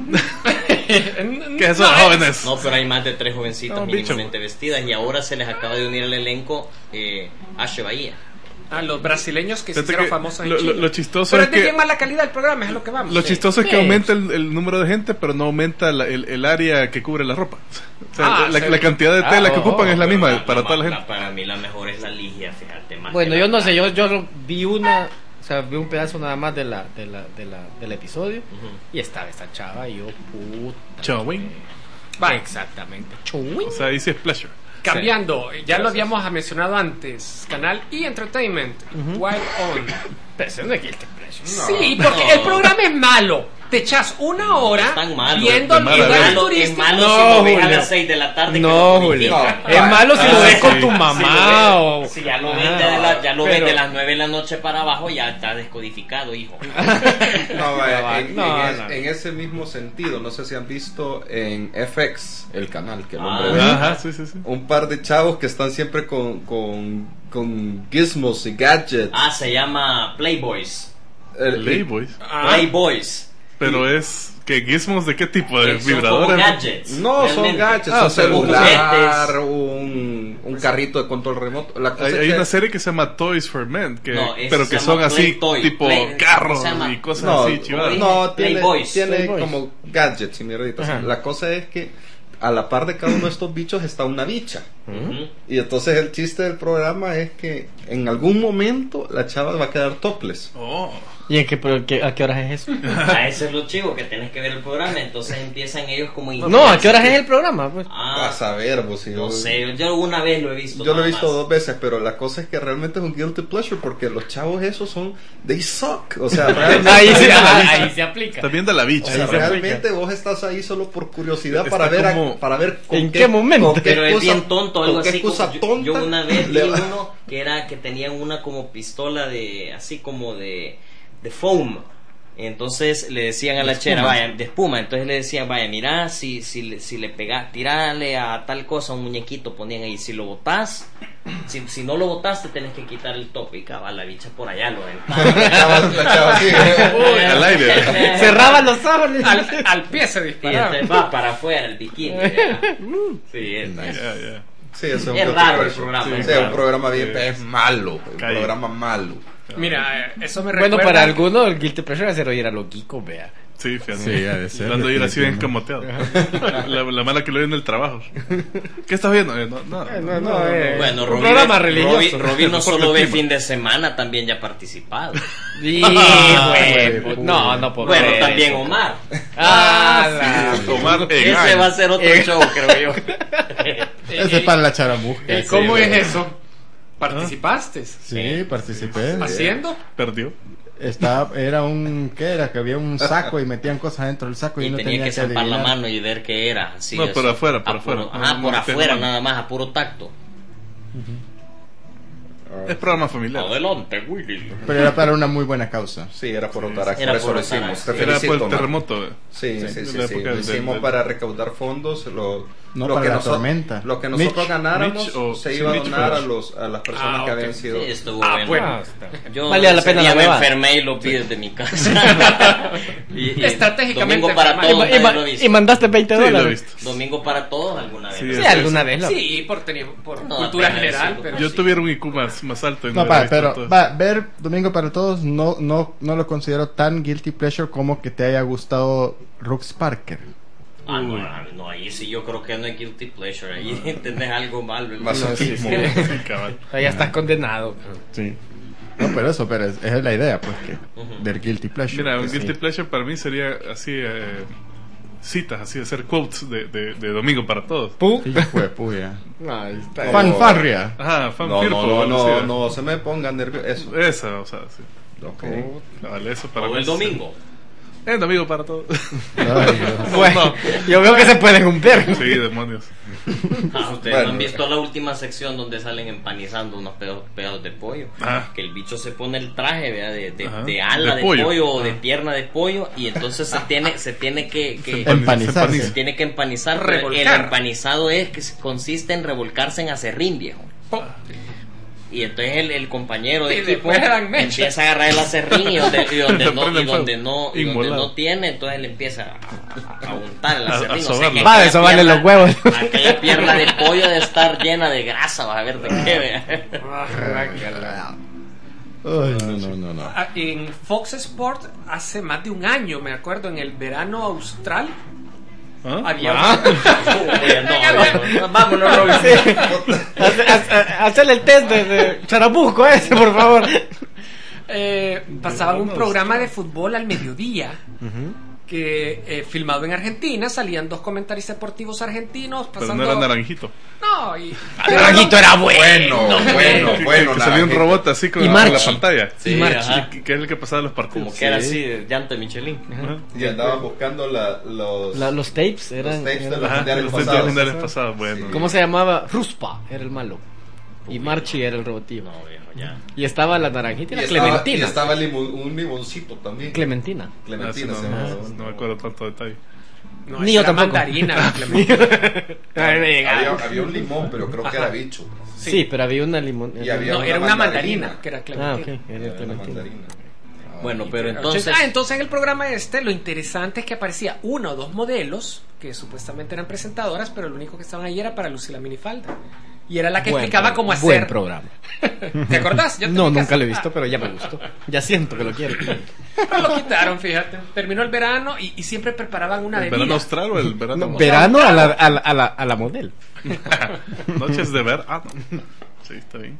S7: ¿Qué
S2: ¿Qué son jóvenes?
S3: No, pero hay más de tres jovencitas
S2: No, bicho.
S3: mínimamente vestidas y ahora se les acaba de unir al elenco eh, Ashe Bahía.
S7: A los brasileños que se
S2: Fíjate
S7: hicieron
S2: que
S7: famosos en
S2: lo- lo-
S7: Chile.
S2: lo chistoso
S7: pero
S2: es
S7: es de
S2: que-
S7: bien mala calidad el programa, es a lo que vamos.
S2: Lo
S7: Sí.
S2: chistoso es que
S4: Sí.
S2: aumenta el, el número de gente, pero no aumenta la- el, el área que cubre la ropa. O sea,
S7: Ah,
S2: la,
S7: sí.
S2: la cantidad de tela
S4: Ah,
S2: que
S4: oh,
S2: ocupan es la
S3: Pero
S2: misma para
S3: la-
S2: toda la gente.
S3: Para mí la mejor es la Ligia, fíjate más.
S4: Bueno,
S3: que
S4: yo
S3: la-
S4: no sé, yo, yo vi una, o sea, vi un pedazo nada más de la, de la, de la, del episodio
S3: Ujú.
S4: y estaba esta chava y yo, puta.
S2: Chowing.
S7: Va.
S4: Exactamente. Chuy.
S2: O sea, ahí sí es pleasure.
S7: Cambiando, ya lo habíamos mencionado antes, Canal E! Entertainment, Wild On.
S4: Pero eso no es guilty pleasure.
S7: Sí, porque
S3: No.
S7: el programa es malo. Te echas una hora
S3: Es tan malo,
S7: viendo
S2: es mala
S7: lugares
S2: verga.
S3: Es malo, es
S7: turísticos.
S3: malo
S4: No,
S3: si lo ves a
S4: Julio.
S3: las seis de la tarde. que
S4: No,
S3: lo
S4: Julio.
S3: publican.
S5: No.
S4: Es malo si lo
S2: Ah,
S4: ves
S2: sí.
S4: con tu
S3: Si lo
S4: mamá
S3: ves-
S4: o...
S3: Si ya lo ves,
S4: Ah,
S3: de la- ya lo ves
S4: pero-
S3: de las nueve de la noche para abajo, ya está descodificado, hijo.
S5: No, vaya,
S4: No,
S5: en,
S4: no,
S5: en es-
S4: no.
S5: en ese mismo sentido, no sé si han visto en F X, el canal que el hombre
S3: Ah.
S5: ve,
S2: Ajá, sí, sí, sí.
S5: un par de chavos que están siempre con, con, con gizmos y gadgets.
S3: Ah, se llama Playboys.
S5: El-
S2: Playboys.
S7: Ah,
S3: Playboys.
S2: Pero es que gizmos de qué tipo de
S3: Eh, son como
S2: vibradores.
S3: gadgets.
S5: No, son
S3: realmente.
S5: gadgets,
S2: Ah,
S5: un
S2: o sea,
S5: celular,
S3: juguetes.
S5: un, un carrito de control remoto. La cosa
S2: Hay,
S5: es
S2: hay
S5: que-
S2: una serie que se llama Toys for Men, que,
S3: No, ese
S2: pero
S3: se
S2: que
S3: llama
S2: son así,
S3: Play Toy.
S2: tipo
S3: Play-
S2: carros
S3: se llama-
S2: y cosas
S5: no,
S2: así, chivadas.
S5: no, tiene,
S3: Playboys.
S5: tiene
S4: Playboys.
S5: como gadgets y mierditas.
S4: Ajá.
S5: La cosa es que a la par de cada uno de estos bichos está una bicha.
S3: Ujú.
S5: Y entonces el chiste del programa es que en algún momento la chava va a quedar topless.
S2: Oh.
S4: ¿Y en qué, pero qué- a qué horas es eso?
S3: A ese es lo chivo, que tenés que ver el programa. Entonces empiezan ellos como.
S4: No, ¿a qué horas es el programa? Pues.
S3: Ah,
S5: Vas a ver, vos. Si
S3: no
S5: yo-
S3: sé, yo una vez lo he visto.
S5: Yo lo he
S3: nada
S5: visto
S3: más.
S5: dos veces, pero la cosa es que realmente es un guilty pleasure porque los chavos esos son, they suck. O sea, realmente,
S4: Ahí sí, ahí se aplica.
S2: Está viendo la
S5: o
S2: bicha.
S5: sea,
S4: Ahí se
S5: realmente vos estás ahí solo por curiosidad
S2: Está
S5: para ver, a-
S2: como-
S5: para ver con
S4: ¿En qué momento?
S5: con qué
S3: Pero es
S5: cosa-
S3: bien tonto, algo
S5: con qué
S3: así. como-
S5: cosa
S3: yo,
S5: tonta
S3: yo una vez vi
S5: le va-
S3: uno que era que tenían una como pistola de, así como de, de foam. Entonces le decían a la chera, vaya, de espuma. Entonces le decían, vaya, mira, si, si, le- si le pegas, tirale a tal cosa, un muñequito, ponían ahí. Si lo botás, si, si no lo botaste, tenés que quitar el tope. Y cabal, la bicha por allá lo aventaba.
S5: La chava- la chava así,
S2: Uy, al aire.
S4: Cerraba los ojos.
S7: Al, al pie se
S3: Y
S7: disparaba.
S3: entonces va para afuera el bikini. ya. Sí, es,
S2: Ya, ya.
S5: Sí, eso
S3: Es
S5: un
S3: raro
S5: guilty
S3: el programa,
S5: pleasure.
S3: es
S5: Sí, es un
S3: raro.
S5: programa bien,
S2: Sí.
S5: es malo, un
S2: Calle.
S5: programa malo.
S7: Mira, eh, eso me recuerda.
S4: Bueno, para algunos el guilty pleasure es hacer oír a los geekos, vea.
S2: Sí, fíjate.
S1: Sí, ha de ser,
S2: Tratando de ir así bien
S1: definitivamente.
S2: camoteado. La, la mala que lo ve en el trabajo. ¿Qué estás viendo? Eh, no, no,
S4: No, no, eh.
S3: Bueno,
S4: Un
S3: Robin,
S4: programa
S3: es-
S4: religioso.
S3: Robin- Robin no solo ve
S2: Deporte
S3: fin de semana, también ya ha participado.
S4: Sí,
S1: Ah,
S4: güey,
S1: güey,
S4: no, no puedo
S3: Bueno,
S4: creer
S3: también
S4: eso.
S3: Omar.
S4: Ah, la-
S2: Sí, Omar en
S3: Ese
S2: años.
S3: va a ser otro
S4: Eh.
S3: show, creo yo.
S1: Ese es para la charamusca.
S7: ¿Y
S1: sí,
S7: cómo
S1: güey.
S7: es eso? ¿Participaste?
S1: Sí, participé.
S7: ¿Haciendo?
S2: Perdió.
S1: Estaba, era un, ¿qué era? Que había un saco y metían cosas dentro del saco y,
S3: Y
S1: no
S3: tenía que zampar la
S1: adivinar.
S3: mano y ver qué era. Así,
S2: No,
S3: así.
S2: por afuera, por
S3: A puro-
S2: afuera.
S3: Ajá,
S2: No,
S3: por
S2: no meter
S3: afuera,
S2: mano.
S3: nada más, a puro tacto.
S2: Es programa familiar.
S3: Adelante, Willy.
S1: Pero era para una muy buena causa.
S5: Sí, era por Otarax,
S3: Era
S5: por eso
S3: por
S5: lo
S3: Otarax.
S5: hicimos. Te
S2: Era por
S5: felicito,
S2: el
S5: Omar.
S2: terremoto. eh.
S5: Sí, sí,
S2: Sí,
S5: sí,
S2: de
S5: sí,
S2: la
S5: sí.
S2: época
S5: Lo
S2: del-
S5: hicimos
S2: del-
S5: para recaudar fondos. Lo,
S1: No
S5: lo
S1: para
S5: que
S1: la
S5: noso-
S1: tormenta.
S5: Lo que nosotros
S1: Mitch.
S5: ganáramos
S2: Mitch o-
S5: se
S2: sí,
S5: iba a
S2: Mitch
S5: donar
S2: fue.
S5: a, los, a las personas
S7: Ah,
S5: que
S7: ok.
S5: habían sido.
S3: Sí, estuvo
S7: Ah,
S3: bueno.
S7: bueno.
S4: Ah, está.
S3: Yo
S4: Valía la
S3: ese
S4: pena
S3: día
S4: la
S3: me
S4: huevada.
S3: enfermé y lo vi desde mi casa. y, y
S7: Estratégicamente
S3: Domingo para
S7: enfermado.
S3: todos,
S4: Y, ma-
S3: nadie lo ha
S4: y
S3: visto.
S4: mandaste veinte
S2: Sí, lo he
S4: dólares.
S2: visto.
S3: Domingo para todos alguna vez.
S2: Sí,
S4: Sí,
S2: sí,
S4: alguna
S2: sí.
S4: vez, ¿no?
S7: Sí, por, tenía- por
S3: No,
S7: cultura
S3: apenas
S7: general,
S3: sí,
S7: pero
S2: Yo
S7: sí.
S2: tuviera un I Q más, más alto. y
S1: No,
S2: lo
S1: pa,
S2: hubiera visto
S1: pero
S2: todo.
S1: va, ver Domingo para Todos no, no, no lo considero tan guilty pleasure como que te haya gustado Rooks Parker.
S3: Ah, no, no, ahí sí yo creo que no es guilty pleasure. Ahí entendés algo mal. ¿verdad?
S5: Masoquismo.
S2: Sí, cabal.
S4: O sea, ya estás condenado.
S1: Sí. No, pero eso, pero es, esa es la idea, pues, que
S3: Ujú.
S1: del guilty pleasure.
S2: Mira,
S1: que
S2: un
S1: sí.
S2: guilty pleasure para mí sería así, eh, citas, así, hacer quotes de, de, de Domingo para Todos.
S4: Pu.
S1: Hijo de puya.
S4: Ahí está.
S1: Fanfarria.
S2: Ajá, fan
S5: No,
S2: fearful,
S5: no, no,
S2: sí.
S5: no, no se me pongan nervioso. Eso.
S2: Esa, o sea, sí.
S5: Ok.
S2: Vale, eso para
S3: O
S2: mí
S3: el
S2: es-
S3: domingo.
S2: Eh, Domingo para Todos.
S1: Ay, Dios.
S4: Bueno, yo veo que se pueden cumplir.
S2: Sí, demonios.
S3: Ah, ustedes
S5: Bueno.
S3: no han visto la última sección donde salen empanizando unos pedados, pedados de pollo.
S2: Ah.
S3: Que el bicho se pone el traje, ¿verdad? De, de,
S2: Ajá.
S3: de ala
S2: De
S3: de,
S2: pollo.
S3: pollo, o de
S2: Ah.
S3: pierna de pollo. Y entonces se tiene, se tiene que, que-
S2: Se
S1: Empanizarse.
S2: empaniza.
S3: se tiene que empanizar. pero el
S7: Revolcar.
S3: empanizado es que se- consiste en revolcarse en acerrín, viejo.
S7: Po-
S3: Y entonces el, el compañero de
S7: Y
S3: equipo
S7: después dan mecha.
S3: empieza a agarrar el acerrín y donde, y donde
S2: Se
S3: no,
S2: prende
S3: y
S2: el
S3: donde
S2: fuego.
S3: no, y donde
S2: Inmolado.
S3: no tiene, entonces él empieza a, a untar el
S2: A- a
S3: acerrín. O sea,
S2: sobarlo.
S3: que
S4: Va,
S3: aquella
S4: eso vale
S3: pierna-
S4: los huevos.
S3: Aquella pierna de pollo de estar llena de grasa, vas a ver de qué, vea.
S1: Ay, no, no, no, no.
S7: Ah, En Fox Sport hace más de un año, me acuerdo, en el verano austral,
S2: ¿Ah?
S7: había
S3: Oye, no, no, vámonos, Robin.
S4: Hace- hace- Hacerle el test de, de Charamusco ese, por favor.
S7: eh, pasaban un programa de fútbol al mediodía que eh, filmado en Argentina, salían dos comentaristas deportivos argentinos
S2: Pero
S7: pasando
S2: no era naranjito.
S7: no, y
S4: Naranjito era bueno.
S5: Bueno, bueno,
S2: Que-
S5: bueno.
S2: que salía un
S5: Naranjito.
S2: robot así con
S4: Y
S2: la, con la
S4: Marchi.
S2: pantalla.
S3: Sí,
S4: Y
S3: ajá.
S2: Que, que es el que pasaba en los partidos.
S3: Como que era así, de llanto de Michelin.
S2: Ajá.
S5: Y andaban buscando la, los,
S4: La- los tapes eran.
S5: tapes de
S4: eran-
S5: los
S2: Ajá,
S5: mundiales
S2: los
S5: pasados.
S2: mundiales pasados, bueno.
S4: ¿Cómo se llamaba? Ruspa era el malo. Y Marchi era el robotillo.
S3: No, viejo, ya.
S4: Y estaba la naranjita y
S5: Y
S4: la
S5: estaba, y
S4: Clementina.
S5: estaba limon- un limoncito también.
S4: Clementina.
S2: Ah, sí,
S5: Clementina
S2: no,
S5: se
S2: no,
S5: llamaba.
S2: no me acuerdo tanto detalle.
S7: no,
S4: Ni
S7: esa
S4: yo
S7: era
S4: tampoco.
S7: mandarina, Clemente.
S5: Había, había un limón, pero creo que era bicho.
S4: Sí, pero había una limón.
S5: Y había
S7: No, era una
S5: mandarina.
S7: mandarina, que era
S4: Ah,
S7: Clementina.
S4: ok, era
S5: Era la
S4: Clementina.
S5: mandarina.
S3: Bueno, pero
S7: ochenta.
S3: entonces...
S7: Ah, entonces en el programa este lo interesante es que aparecía uno o dos modelos que supuestamente eran presentadoras, pero lo único que estaban ahí era para lucir la minifalda. Y era la que
S4: Buen
S7: explicaba
S4: pro-
S7: cómo hacer.
S4: Buen programa.
S7: ¿Te acordás? Yo te
S4: No,
S7: vi
S4: nunca
S7: casi-
S4: lo he visto,
S7: Ah,
S4: pero ya me gustó. Ya siento que lo quiero.
S7: pero lo quitaron, fíjate. Terminó el verano y, y siempre preparaban una
S2: ¿El
S7: bebida.
S2: verano austral o el verano?
S4: No, verano a la, a la, a la, a la model.
S2: Noches de ver. Ah, no. Sí, está bien.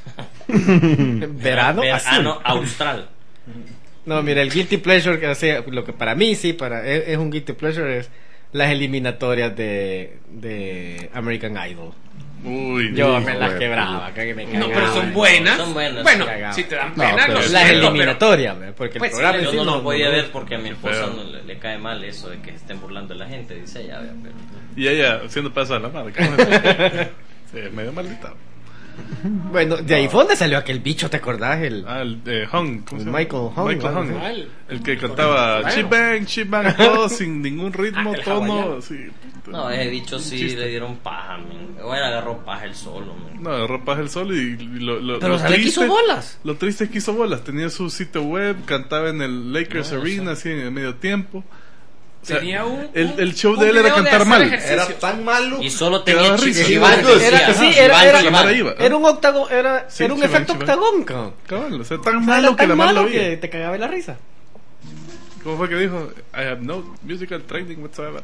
S4: Verano así.
S3: Verano austral.
S4: No, mira, el guilty pleasure, que hace, lo que para mí sí, para es, es un guilty pleasure, es las eliminatorias de, de American Idol.
S2: Uy,
S4: Yo
S2: hijo
S4: me las
S2: de
S4: quebraba, que me
S7: No,
S4: cagaba.
S7: pero son buenas.
S3: Son buenas.
S7: Bueno,
S4: Cagaba.
S7: si te dan
S1: No,
S7: pena,
S1: pero
S7: lo
S1: es-
S4: Las
S7: siento,
S4: eliminatorias, ¿ve? Porque el
S7: Pues sí,
S4: programa en
S3: Yo
S4: sí
S3: no lo
S4: no-
S3: podía
S4: no-
S3: ver porque a mi esposa
S2: feo.
S3: no le, le cae mal eso de que estén burlando a la gente, dice ella. vea, Pero...
S2: Y ella haciendo pedazo de la madre. Sí, medio maldita.
S4: Bueno, de ahí fue donde salió aquel bicho, ¿te acordás? El...
S2: Ah, el de Hung. ¿cómo se llama?
S4: Michael Hung,
S2: Michael
S4: algo
S2: Hung.
S7: así.
S2: El que cantaba
S7: Bueno.
S2: chip bang, chip bang, todo sin ningún ritmo,
S7: Ah, el
S2: tono.
S7: hawaiano.
S2: Sí.
S3: No, ese bicho
S2: Un
S3: sí
S2: chiste.
S3: le dieron paja, man. Bueno, agarró paja el solo, man.
S2: No, ropa el sol y lo, lo,
S4: Pero
S2: lo
S4: sale que hizo bolas.
S2: Lo triste es que hizo bolas. Tenía su sitio web, cantaba en el Lakers
S3: No,
S2: Arena, así en el medio tiempo. O sea,
S7: Tenía un-
S2: el, el show
S7: un
S2: de él era
S7: video de
S2: cantar
S7: hacer
S2: mal.
S7: ejercicio.
S5: Era tan malo.
S3: Y solo
S2: Quedaba
S3: tenía
S2: risa.
S3: chiván,
S5: Chiván,
S3: decía.
S4: Era, sí,
S3: Ajá,
S4: era,
S3: chiván,
S4: era,
S2: Chiván.
S3: chiván.
S2: iba.
S4: era un octagon, era,
S2: Sí,
S4: era un
S2: Chiván,
S4: efecto
S2: Chiván.
S4: octagón, cabrón.
S2: Cabal, o sea, tan
S4: Era
S2: malo que
S4: tan
S2: la mano lo
S4: malo que
S2: veía.
S4: te cagaba la risa.
S2: ¿Cómo fue que dijo? I have no musical training whatsoever.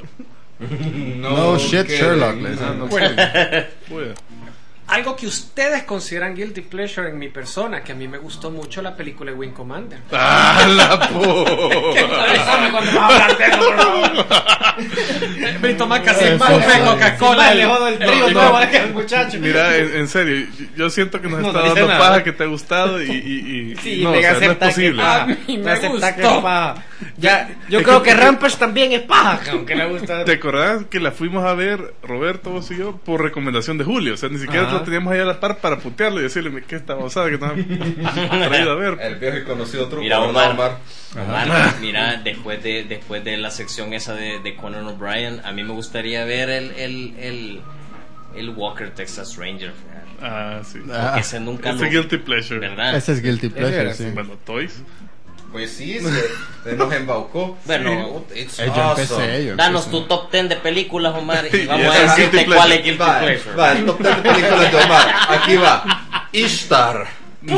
S1: No shit,
S5: que-
S1: Sherlock. les-
S2: Ah, no
S7: Bueno.
S2: sé. Uy,
S7: Algo que ustedes consideran guilty pleasure en mi persona, que a mí me gustó mucho la película de Wing Commander.
S2: ¡Ah, la po!
S7: Avísame cuando vas a hablar de eso, por favor. Me toma casi
S1: Eso
S7: más de
S1: sí.
S7: Coca-Cola.
S4: le jodo el trío
S2: no,
S4: nuevo
S2: no.
S4: a aquel muchacho.
S2: Mira, en, en serio, yo siento que nos
S4: No,
S2: está
S4: no dice
S2: dando
S4: nada.
S2: paja que te ha gustado y, y, y
S4: Sí,
S2: no, o
S4: me
S2: sea, no es
S4: acepta que
S2: posible.
S4: es paja.
S7: A mí me
S4: Me acepta que
S7: gustó.
S4: es paja. Ya, yo
S2: Es
S4: creo
S2: que-
S4: que, Rampage también es paja, aunque le gusta.
S2: ¿Te acordás que la fuimos a ver, Roberto, vos y yo, por recomendación de Julio? O sea, ni siquiera
S4: Ajá.
S2: lo teníamos ahí a la par para putearlo y decirle que esta babosada que nos ha traído a ver.
S5: El viejo y conocido truco.
S3: Mira,
S5: ¿verdad,
S3: Omar. Omar, mira, después de después de la sección esa de, de Conan O'Brien, a mí me gustaría ver el el, el, el Walker Texas Ranger. fíjate.
S2: Ah, sí.
S1: Ah,
S3: Ese nunca
S2: Ese
S3: lo...
S2: guilty pleasure.
S3: ¿Verdad?
S1: ese es guilty pleasure,
S4: era,
S1: sí.
S2: Bueno, Toys.
S5: Pues sí, se, se nos embaucó.
S3: Bueno, it's
S1: Eh, yo
S3: awesome.
S1: empecé, yo
S3: Danos
S1: empecé.
S3: tu top ten de películas, Omar, y
S2: Y
S3: vamos
S2: ese
S3: a
S2: es
S3: decirte
S2: guilty
S3: cuál es
S2: pleasure.
S3: guilty
S5: Va,
S3: pleasure.
S5: va, el top ten de películas de Omar. Aquí va. Ishtar.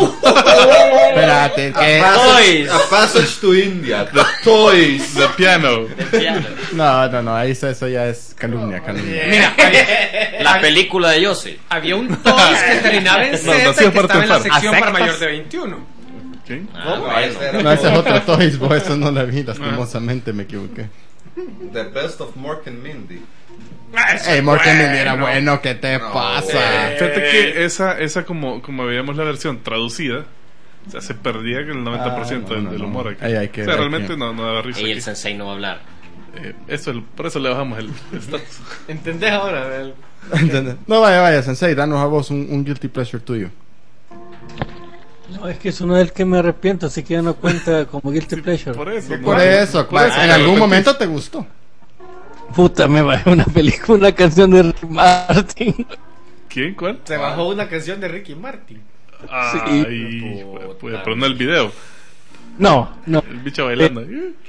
S1: Espérate,
S5: A
S1: que...
S3: Toys.
S5: passage, a passage to India. The Toys.
S2: The Piano.
S3: Del piano.
S1: No, no, no, ahí eso, eso ya es calumnia, calumnia.
S7: Mira, había,
S3: La película de Yossi.
S7: había un Toys que terminaba en
S2: No,
S7: Z
S2: nació
S7: y que
S2: parte
S7: estaba en la
S2: par.
S7: sección
S4: ¿A
S7: para
S4: sectas?
S7: mayor de veintiuno.
S2: ¿Quién?
S3: Ah,
S5: ¿Cómo?
S3: bueno.
S5: Ese era
S1: No, ese es
S5: todo.
S1: otro Toys, bo, eso no la vi, lastimosamente me equivoqué.
S5: The best of Mork and Mindy.
S1: Ey, Morgan Mindy era bueno, ¿qué te
S5: No,
S1: pasa?
S2: Fíjate que esa, esa como, como veíamos la versión traducida, o sea, se perdía el noventa por ciento
S1: Ah, no,
S2: del,
S1: no,
S2: del
S1: no.
S2: humor aquí.
S1: Ahí hay que-
S2: o sea,
S1: hay
S2: realmente
S1: que-
S2: no, no daba risa
S3: Y
S2: aquí.
S3: el sensei no va a hablar.
S2: Eh, eso, el- por eso le bajamos el status.
S4: ¿Entendés ahora? El-
S1: ¿Entendés? No, vaya, vaya, Sensei, danos a vos un, un guilty pleasure tuyo.
S6: No, es que eso no es el que me arrepiento, así que ya no cuenta como guilty pleasure.
S2: Por eso. ¿no?
S1: Por eso,
S2: Por
S1: claro,
S2: eso
S1: en
S2: me
S1: algún
S2: arrepentí.
S1: momento te gustó.
S6: Puta, me bajé una película, una canción de Ricky Martin.
S2: ¿Quién? ¿Cuál?
S4: Se bajó una canción de Ricky Martin.
S2: Ay,
S4: Puta.
S2: pues, pero no el video.
S6: No, no.
S2: El bicho bailando.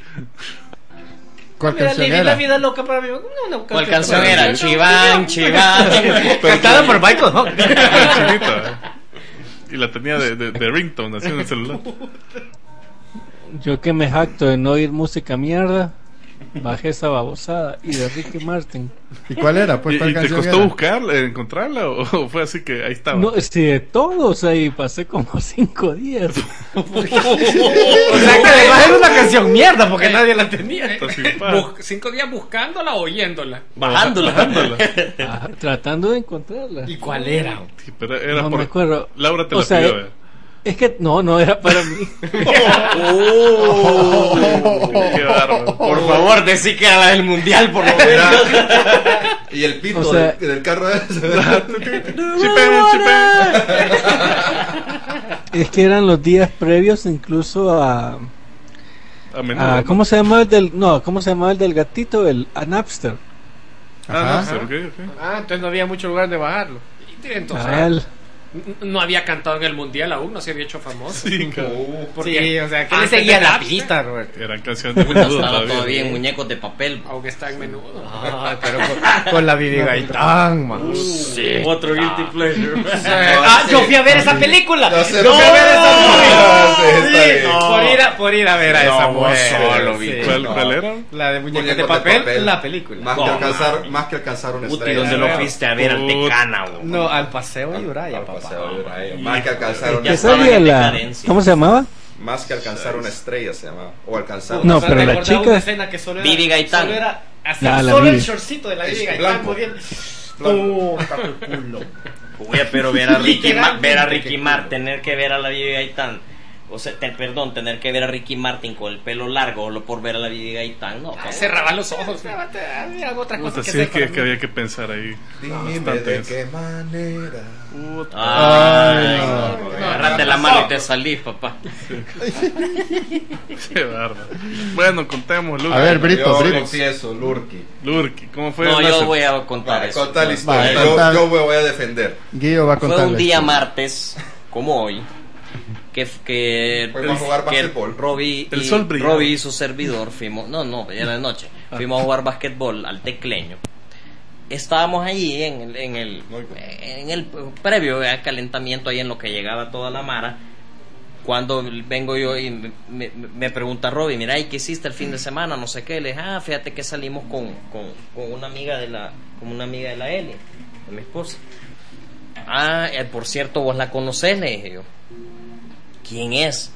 S1: ¿Cuál
S4: Mira,
S1: canción
S4: Living la
S1: era?
S4: vida loca para mí. No, no,
S3: ¿Cuál canción
S2: para
S3: era?
S2: mí.
S3: Chiván, Chiván.
S4: Cantada por Michael Hawk.
S2: Chinita. Y la tenía de, de, de ringtone así en el celular.
S6: Yo que me jacto de no oír música mierda, bajé esa babosada y de Ricky Martin.
S1: ¿Y cuál era? Pues,
S2: ¿Y,
S1: ¿cuál
S2: y te
S1: canción
S2: costó
S1: era?
S2: buscarla, encontrarla o, o fue así que ahí estaba?
S6: No, sí, de todo, o sea, y pasé como cinco días.
S4: O sea que además era una canción mierda porque nadie la tenía.
S2: Está sin paz.
S7: Bus- cinco días buscándola o oyéndola.
S3: Bajándola.
S2: Bajándola.
S6: Ajá, tratando de encontrarla.
S4: ¿Y cuál era?
S2: Sí, pero era
S6: No
S2: por...
S6: me acuerdo.
S2: Laura te
S6: O
S2: la
S6: sea,
S2: pidió.
S6: eh,
S2: eh.
S6: Es que no, no era para mí.
S2: Qué bárbaro.
S3: Por favor, decí que era la del mundial, por lo menos.
S5: Y el pito
S6: O sea-
S5: del, del carro ese.
S2: Chipén, chipén.
S6: Es que eran los días previos incluso a,
S2: A menudo.
S6: a
S2: ¿no?
S6: ¿cómo se llamaba el del no, ¿cómo se llamaba el del gatito? El a Napster.
S2: Ah,
S1: Ajá.
S2: no, sí, ok, ok.
S4: Ah, entonces no había mucho lugar de bajarlo.
S7: Y entonces,
S6: Ah, el-
S7: no había cantado en el mundial aún, no se había hecho famoso.
S2: Sí, cabrón.
S7: Porque
S4: Sí, o sea, que le
S7: antes
S4: seguía
S7: de
S4: la
S7: Napster,
S4: pista, Roberto.
S2: Eran canciones de
S3: Puta,
S2: menudo
S3: estaba
S2: todavía.
S3: todavía en muñecos de papel.
S7: Aunque está en menudo.
S4: Ay, pero con, con la Bibi Gaitán, man.
S3: Sí. Otro guilty pleasure.
S4: Ah, yo fui a ver esa película.
S5: No sé,
S4: Yo fui a ver esa
S5: no, sí, está
S4: película.
S5: bien.
S4: Sí, por ir a por ir a ver a
S3: No,
S4: esa
S3: vos
S4: mujer.
S3: solo,
S4: Sí.
S2: ¿Cuál,
S5: No.
S2: ¿Cuál era?
S4: La de muñecos
S5: Muñecos
S4: de
S5: de
S4: papel,
S5: papel.
S4: la película.
S5: Más,
S3: No,
S5: que alcanzar,
S3: man.
S5: más que alcanzar una
S3: Puta, ¿y
S5: estrella.
S3: dónde lo fuiste a ver al Tecana, bo?
S4: No, al paseo de Uraya,
S5: Al
S4: papá.
S5: paseo de Uraya. Más que alcanzar
S3: Ya
S5: una
S6: ¿Qué
S3: estaba
S6: sería
S3: en
S6: la...
S3: decadencia.
S6: ¿Cómo se llamaba?
S5: Más que alcanzar una estrella se llamaba. O alcanzar
S6: No,
S5: una
S6: pero
S4: me
S6: la
S4: acordaba
S6: chica-
S4: una escena que solo era,
S3: Bibi Gaitán.
S4: Solo era así,
S6: Ah, la
S4: solo
S6: Bibi.
S4: el shortcito de la Bibi
S5: Es
S4: Gaitán
S5: blanco.
S4: moviendo. Puta tu culo.
S3: Oye, pero ver a Ricky, Ma-
S4: Literalmente,
S3: ver a Ricky
S4: qué
S3: Martin,
S4: culo.
S3: tener que ver a la Bibi Gaitán, o sea, te- perdón, tener que ver a Ricky Martin con el pelo largo solo por ver a la Bibi Gaitán, no. ¿cómo?
S7: Cerraba los ojos.
S4: Había otra cosa
S2: Puta,
S4: que
S2: sí,
S4: hacer
S2: que,
S4: para
S2: que
S4: mí.
S2: había que pensar ahí.
S5: Dime
S2: Bastante
S5: de
S2: eso.
S5: qué manera.
S2: Puta.
S3: Ay,
S5: no,
S3: no,
S5: no,
S3: agárrate
S5: no,
S3: la
S5: no,
S3: mano
S5: no.
S3: y te salís, papá.
S2: Qué bárbaro. Bueno, contemos, Lucas.
S1: A ver, Brito,
S5: Yo
S1: Brito.
S5: confieso, Lurky.
S2: Lurky, ¿cómo fue?
S3: No,
S2: el
S3: yo
S2: láser?
S3: voy a contar
S5: Vale,
S3: eso.
S5: contá la historia.
S1: Vale,
S5: yo,
S1: contá.
S5: yo me voy a defender.
S1: Guillo va a contar.
S3: Fue un
S1: la
S3: día
S1: historia.
S3: martes, como hoy, que, que
S5: Fuimos a jugar
S3: que
S5: basquetbol.
S3: Robbie
S2: El
S3: y,
S2: sol brillaba.
S3: Robbie y su servidor fuimos, no, no, ya era de noche, fuimos a jugar basquetbol al Tecleño. Estábamos allí en el, en el, en el previo al calentamiento, ahí en lo que llegaba toda la mara. Cuando vengo yo y me, me, me pregunta Robbie, mira, ¿y qué hiciste el fin de semana? No sé qué. Le dije, ah, fíjate que salimos con, con, con una amiga de la, con una amiga de la Eli, de mi esposa. Ah, eh, por cierto, vos la conocés, le dije yo. ¿Quién es?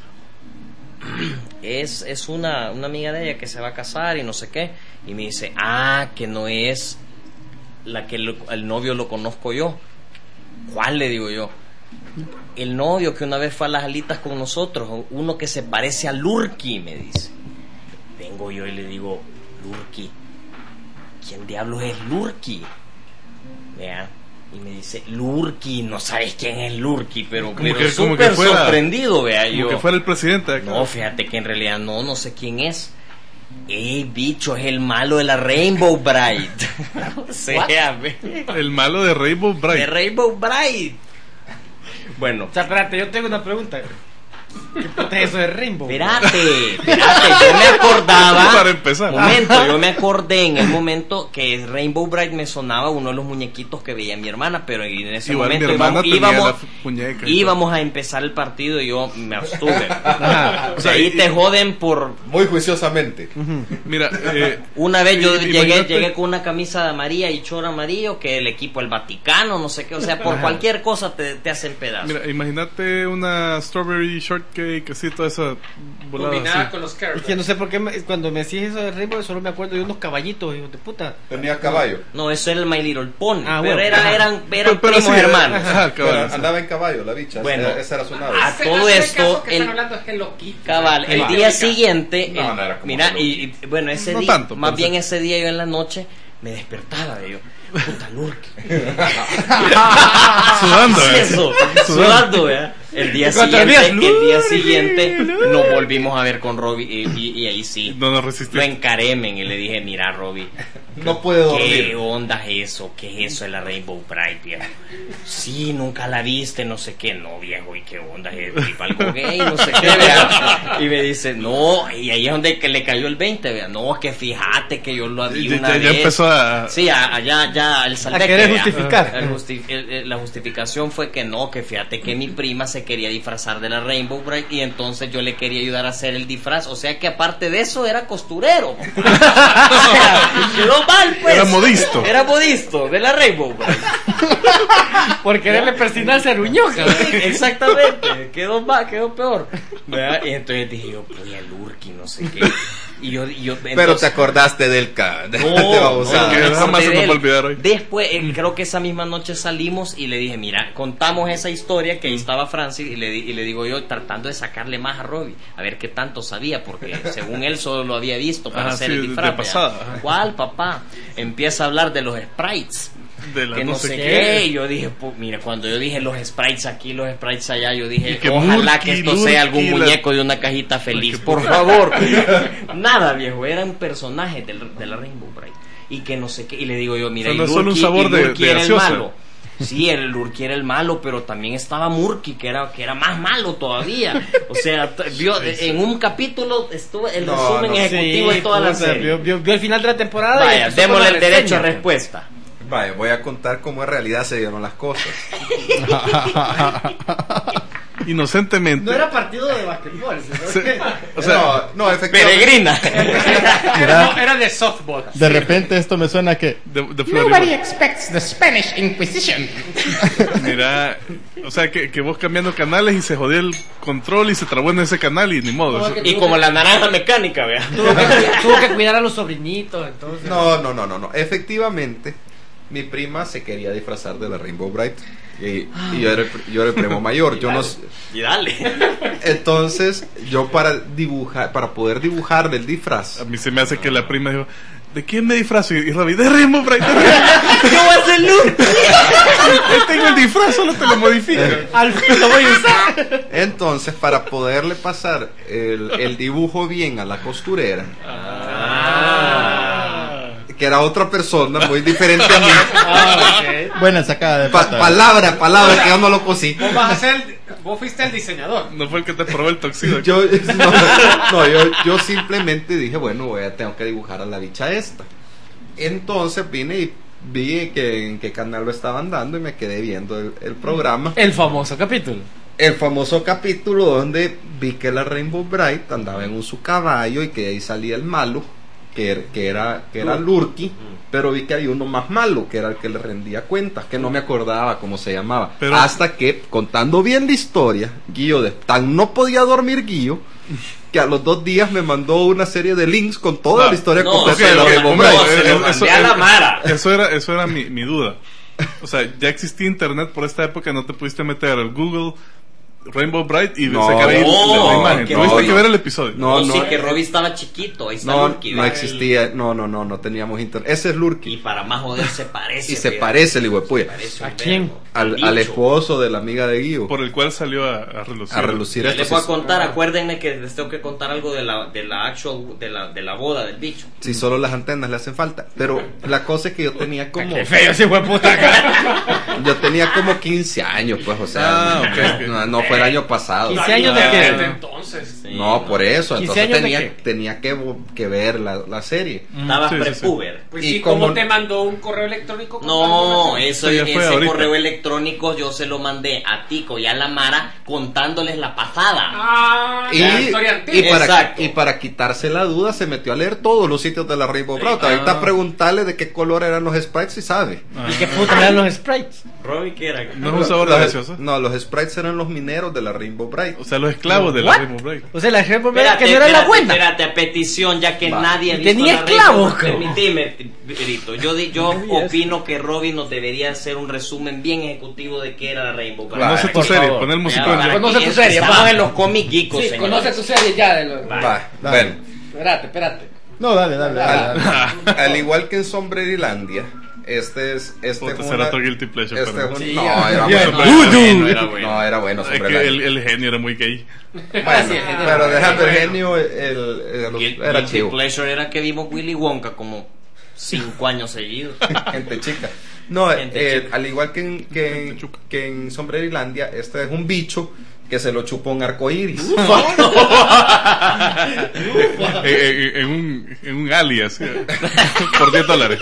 S3: Es, es una, una amiga de ella que se va a casar y no sé qué. Y me dice, ah, que no es la que lo- el novio lo conozco yo. ¿Cuál? Le digo yo. El novio que una vez fue a las alitas con nosotros, uno que se parece a Lurky, me dice. Vengo yo y le digo, Lurky, ¿quién diablos es Lurky? Vea, y me dice, Lurky, no sabes quién es Lurky, pero,
S2: Como
S3: pero
S2: que- como que
S3: súper
S2: fuera-
S3: sorprendido, vea
S2: Como
S3: yo.
S2: que fuera el presidente de acá.
S3: No, fíjate que en realidad no, no sé quién es. Ey, bicho, es el malo de la Rainbow Bright. O sea, ve,
S2: El malo de Rainbow Bright.
S3: de Rainbow Bright. Bueno,
S4: O sea, espérate, yo tengo una pregunta. ¿Qué puta es eso de Rainbow?
S3: espérate, espérate, yo me acordaba.
S2: Para empezar.
S3: Momento, yo me acordé en el momento que Rainbow Bright me sonaba uno de los muñequitos que veía mi hermana, pero en ese
S2: Igual mi
S3: momento
S2: hermana
S3: íbamos,
S2: tenía
S3: íbamos,
S2: la muñeca y
S3: íbamos a empezar el partido y yo me abstuve.
S4: Ajá.
S3: O sea, ahí te joden por.
S5: Muy juiciosamente.
S2: Mira, eh,
S3: Una vez yo
S2: I-
S3: llegué,
S2: imagínate-
S3: llegué con una camisa de amarilla y chor amarillo, que el equipo el Vaticano, no sé qué, o sea, por cualquier cosa te, te hacen pedazos.
S2: mira, imagínate una strawberry shortcake, así, toda esa volada
S7: Combinada
S2: así.
S7: con los
S4: Es
S7: Kerber.
S4: que no sé por qué me- cuando me decís eso de Rainbow solo me acuerdo de unos caballitos, hijos de puta.
S5: Tenía caballo.
S3: No, eso era el My Little Pony,
S4: Ah,
S3: pero
S4: bueno.
S3: era,
S4: Ajá.
S3: eran, eran
S2: Pero- pero
S3: primos
S2: sí,
S3: hermanos.
S2: ajá, cabal,
S5: Pero
S2: sí.
S5: andaba en caballo, la bicha.
S3: Bueno.
S5: esa, esa era su nave.
S3: Ah,
S7: Hace-
S3: todo
S7: hace
S3: esto,
S7: caso que
S3: el-
S7: están hablando es Hello Kitty.
S3: Cabal, el
S7: Ahí
S3: día
S7: va.
S3: siguiente,
S5: No,
S3: el-
S5: no era como
S3: mira,
S5: Hello
S3: y, y, bueno, ese
S2: No
S3: día,
S2: tanto,
S3: más
S2: pero
S3: bien
S2: sí.
S3: ese día yo en la noche me despertaba de yo, puta Lurky.
S2: Sudando,
S3: Sí,
S2: eh.
S3: eso, sudando, ¿verdad? El día
S4: Cuando
S3: siguiente,
S4: olvidas,
S3: el día siguiente nos volvimos a ver con Robbie y, y- y ahí sí.
S2: No nos
S3: Lo
S2: resististe.
S3: encaré, men, y le dije, mira, Robbie,
S5: No puede
S3: ¿qué
S5: dormir.
S3: onda es eso? ¿Qué es eso de la Rainbow Bright, viejo? Sí, nunca la viste, no sé qué. No, viejo, ¿y qué onda es eso? Algo gay, no sé qué, vea. Y me dice, no, y ahí es donde que le cayó el veinte, vea. No, es que fíjate que yo lo vi
S2: Ya-
S3: una
S2: ya- ya
S3: vez.
S2: empezó a-
S3: Sí, a- allá, ya, el salveque,
S4: querer
S3: vea.
S4: justificar.
S3: El justi- el- el- la justificación fue que no, que fíjate que mi prima se quería disfrazar de la Rainbow Bright y entonces yo le quería ayudar a hacer el disfraz. O sea que aparte de eso era costurero. O sea, quedó mal, pues.
S2: Era modisto.
S3: Era modisto de la Rainbow Bright.
S4: Por quererle persinarse a Ruñoca.
S3: Sí, exactamente, quedó más, quedó peor. ¿Verdad? Y entonces dije yo, pues el Lurky, no sé qué. Y yo, y yo
S5: Pero te
S3: entonces-
S5: acordaste del ca. de-
S3: no,
S5: de
S3: no,
S5: babosada.
S2: Que
S3: me
S2: jamás
S3: acordé
S2: se
S3: de
S2: me va a
S3: él.
S2: olvidar hoy.
S3: Después, eh, creo que esa misma noche salimos y le dije, mira, contamos esa historia que ahí estaba Francis y le, di- y le digo yo tratando de sacarle más a Robbie, a ver qué tanto sabía, porque según él solo lo había visto para
S2: Ajá,
S3: hacer
S2: sí,
S3: el
S2: de-
S3: disfraz.
S2: de
S3: ¿verdad?
S2: pasada, ajá.
S3: ¿Cuál, papá? Empieza a hablar de los sprites.
S2: De la
S3: Que no, sé qué. Y yo dije, pu- mira, cuando yo dije los sprites aquí, los sprites allá, yo
S2: Y
S3: dije,
S2: que
S3: ojalá
S2: Murky,
S3: que esto
S2: Lurky,
S3: sea algún
S2: la-
S3: muñeco de una cajita feliz,
S2: Ay, qué
S3: por
S2: puta.
S3: favor. Nada, viejo, eran personajes del- de la Rainbow Bright. Y que no sé qué. Y le digo yo, mira,
S2: O sea,
S3: y
S2: no es solo un
S3: Lurky-
S2: sabor
S3: y
S2: de-
S3: Lurky
S2: de
S3: era el
S2: gaseosa.
S3: malo. Sí, el Lurky era el malo, pero también estaba Murky, que era, que era más malo todavía. O sea, t- vio, en un capítulo estuvo el
S5: No,
S3: resumen
S5: no.
S3: ejecutivo de toda la
S4: puta,
S3: serie.
S4: Vio, vio- vio el final de la temporada. y
S3: Vaya,
S4: empezó con
S3: démosle
S4: la
S3: el derecho a
S4: reseña.
S3: respuesta.
S5: Vaya, voy a contar cómo en realidad se dieron las cosas.
S2: Inocentemente.
S4: No era partido de basquetbol, sino
S2: Sí.
S4: que-
S2: O sea,
S5: no, no, efectivamente.
S3: Peregrina.
S6: Mira,
S7: No, era de softball.
S6: de repente esto me suena que
S2: de, de Florida.
S8: Nobody expects the Spanish Inquisition.
S2: Mira, o sea, que, que vos cambiando canales y se jodió el control y se trabó en ese canal y ni modo.
S4: No,
S2: Eso-
S4: que-
S3: Y como la naranja mecánica, vea.
S4: tuvo, que, tuvo que cuidar a los sobrinitos, entonces.
S5: No, no, no, no, no. Efectivamente, mi prima se quería disfrazar de la Rainbow Bright. Y, y yo, era el, pr- yo era el primo mayor. Yo no, s-
S3: Y dale.
S5: entonces, yo para dibujar, para poder dibujar el disfraz,
S2: A mí se me hace que la prima dijo, ¿de quién me disfrazo? Y Robbie, de Rainbow Bright. de Rainbow".
S3: ¿Cómo es el look?
S2: Tengo el disfraz, solo te lo modifico.
S4: Al fin lo voy a usar.
S5: entonces para poderle pasar el, el dibujo bien a la costurera, que era otra persona muy diferente a mí,
S4: Ah, ok.
S6: buena sacada de
S5: pa-
S6: pata.
S5: palabra, palabra que yo no lo cosí.
S7: Vos vas a ser el- vos fuiste el diseñador.
S2: No fue el que te probó el toxido.
S5: Yo, no, no, yo, yo simplemente dije, bueno, voy a, tengo que dibujar a la bicha esta. Entonces vine y vi que en qué canal lo estaban dando y me quedé viendo el, el programa.
S4: El famoso capítulo.
S5: El famoso capítulo donde vi que la Rainbow Bright andaba en un su caballo y que ahí salía el malo, que, er- que era que era Lurky, pero vi que había uno más malo, que era el que le rendía cuentas, que no me acordaba cómo se llamaba.
S2: Pero-
S5: Hasta que, contando bien la historia, Guillo de tan no podía dormir Guillo, que a los dos días me mandó una serie de links con toda
S2: No,
S5: la historia
S3: no,
S5: completa
S2: Ok,
S5: de la
S2: ok,
S5: Rainbow
S2: hombre,
S5: Bright.
S3: se lo
S2: eh,
S3: mandé
S2: eso-
S3: a la
S2: eh,
S3: Mara.
S2: Eso era, eso era mi, mi duda. O sea, ya existía internet por esta época, no te pudiste meter al Google Rainbow Bright y
S5: No,
S2: sacar ahí
S3: no,
S2: la imagen.
S3: que
S2: Tuviste
S5: no,
S2: que ver el episodio.
S5: No,
S3: No,
S5: no.
S3: sí, que Robbie estaba chiquito. Ahí está
S5: No,
S3: Lurky,
S5: no
S3: vea.
S5: existía, no, no, no, no teníamos internet. Ese es
S3: Y
S5: Lurky.
S3: para más joder se parece.
S5: Y se
S3: fíjate.
S5: parece el hijuepuya.
S3: Se parece
S4: ¿A
S3: un
S4: quién?
S3: verbo.
S5: Al,
S3: Bicho.
S5: al esposo de la amiga de Guillo.
S2: Por el cual salió a, a relucir.
S5: A relucir
S3: Yo
S5: esto.
S3: les voy a
S5: Si,
S3: contar, acuérdenme que les tengo que contar algo de la, de la actual, de la, de la boda del bicho.
S5: si solo las antenas le hacen falta. Pero la cosa es que yo tenía como.
S4: Qué feo ese fue puta acá.
S5: Yo tenía como quince años, pues, o sea.
S2: Ah, ok, ok.
S5: No, no fue el año pasado.
S4: quince años de qué?
S7: Desde entonces.
S3: Sí,
S5: No, por eso.
S4: ¿quince
S5: Entonces
S4: años de
S5: tenía,
S4: qué?
S5: tenía que, que ver la, la serie.
S3: Estabas
S2: Sí, sí, sí.
S3: prepuber.
S7: Pues
S5: Y
S7: sí,
S5: como-
S7: ¿cómo te mandó un correo electrónico? con
S3: No,
S7: información?
S3: eso,
S2: Eso ya fue
S3: ese
S2: ahorita.
S3: correo electrónico yo se lo mandé a Tico y a la Mara contándoles la pasada.
S7: Ah,
S5: Y,
S7: la historia
S5: y,
S7: antigua.
S5: para,
S3: Exacto.
S5: y para quitarse la duda se metió a leer todos los sitios de la Rainbow Bright. Ahorita
S2: Ah.
S5: preguntarle de qué color eran los sprites y sabe.
S4: ¿Y qué puta eran los sprites?
S3: Robbie, ¿qué era?
S2: No es un sabor de
S5: Los-
S2: gaseosa.
S5: No, los sprites eran los mineros de la Rainbow Bright.
S2: O sea, los esclavos de la
S4: What?
S2: Rainbow Bright.
S4: O sea, la Rainbow Bright
S3: Espérate,
S4: que no era la
S3: espérate,
S4: buena.
S3: espérate, a petición, ya que
S5: Va.
S3: nadie ha
S4: Y
S3: visto
S4: tenía
S3: la
S4: esclavos,
S3: Rainbow.
S4: cabrón.
S3: Permitime, Brito. Yo, di- yo opino que Robin nos debería hacer un resumen bien ejecutivo de qué era la Rainbow Bright.
S2: Conoce tu
S4: por
S2: serie,
S4: favor.
S2: poner
S3: Ya,
S2: música
S3: para
S2: en
S3: que
S4: Conoce tu
S3: eso-
S4: serie,
S3: estamos
S4: va.
S3: en los cómics geekos,
S4: Sí,
S3: señores.
S4: conoce tu serie ya de los...
S5: Va,
S6: dale.
S5: bueno.
S4: Espérate, espérate.
S6: No, dale, dale, dale. dale.
S5: Al igual que en Sombrerilandia, este es este
S2: Puta,
S5: es
S2: será
S5: una-
S2: otro guilty pleasure,
S5: este
S2: perdón.
S5: es un-
S4: Sí,
S5: no,
S4: ya.
S5: era
S6: Bien.
S5: bueno.
S3: No, era bueno, era bueno.
S5: No, era bueno
S2: Es que
S5: Sombrerilandia.
S2: el, el genio era muy gay.
S5: Bueno,
S4: Sí, el genio.
S5: pero dejando el genio, el, el- el-
S3: Guilty
S5: era chivo.
S3: Pleasure era que vimos Willy Wonka como cinco años seguidos.
S5: Gente chica. No,
S3: Gente
S5: eh,
S3: chica.
S5: al igual que en, que, en, que en Sombrerilandia, este es un bicho que se lo chupó un arcoíris.
S2: Eh, eh, en, un, en un alias. sí. Por diez dólares.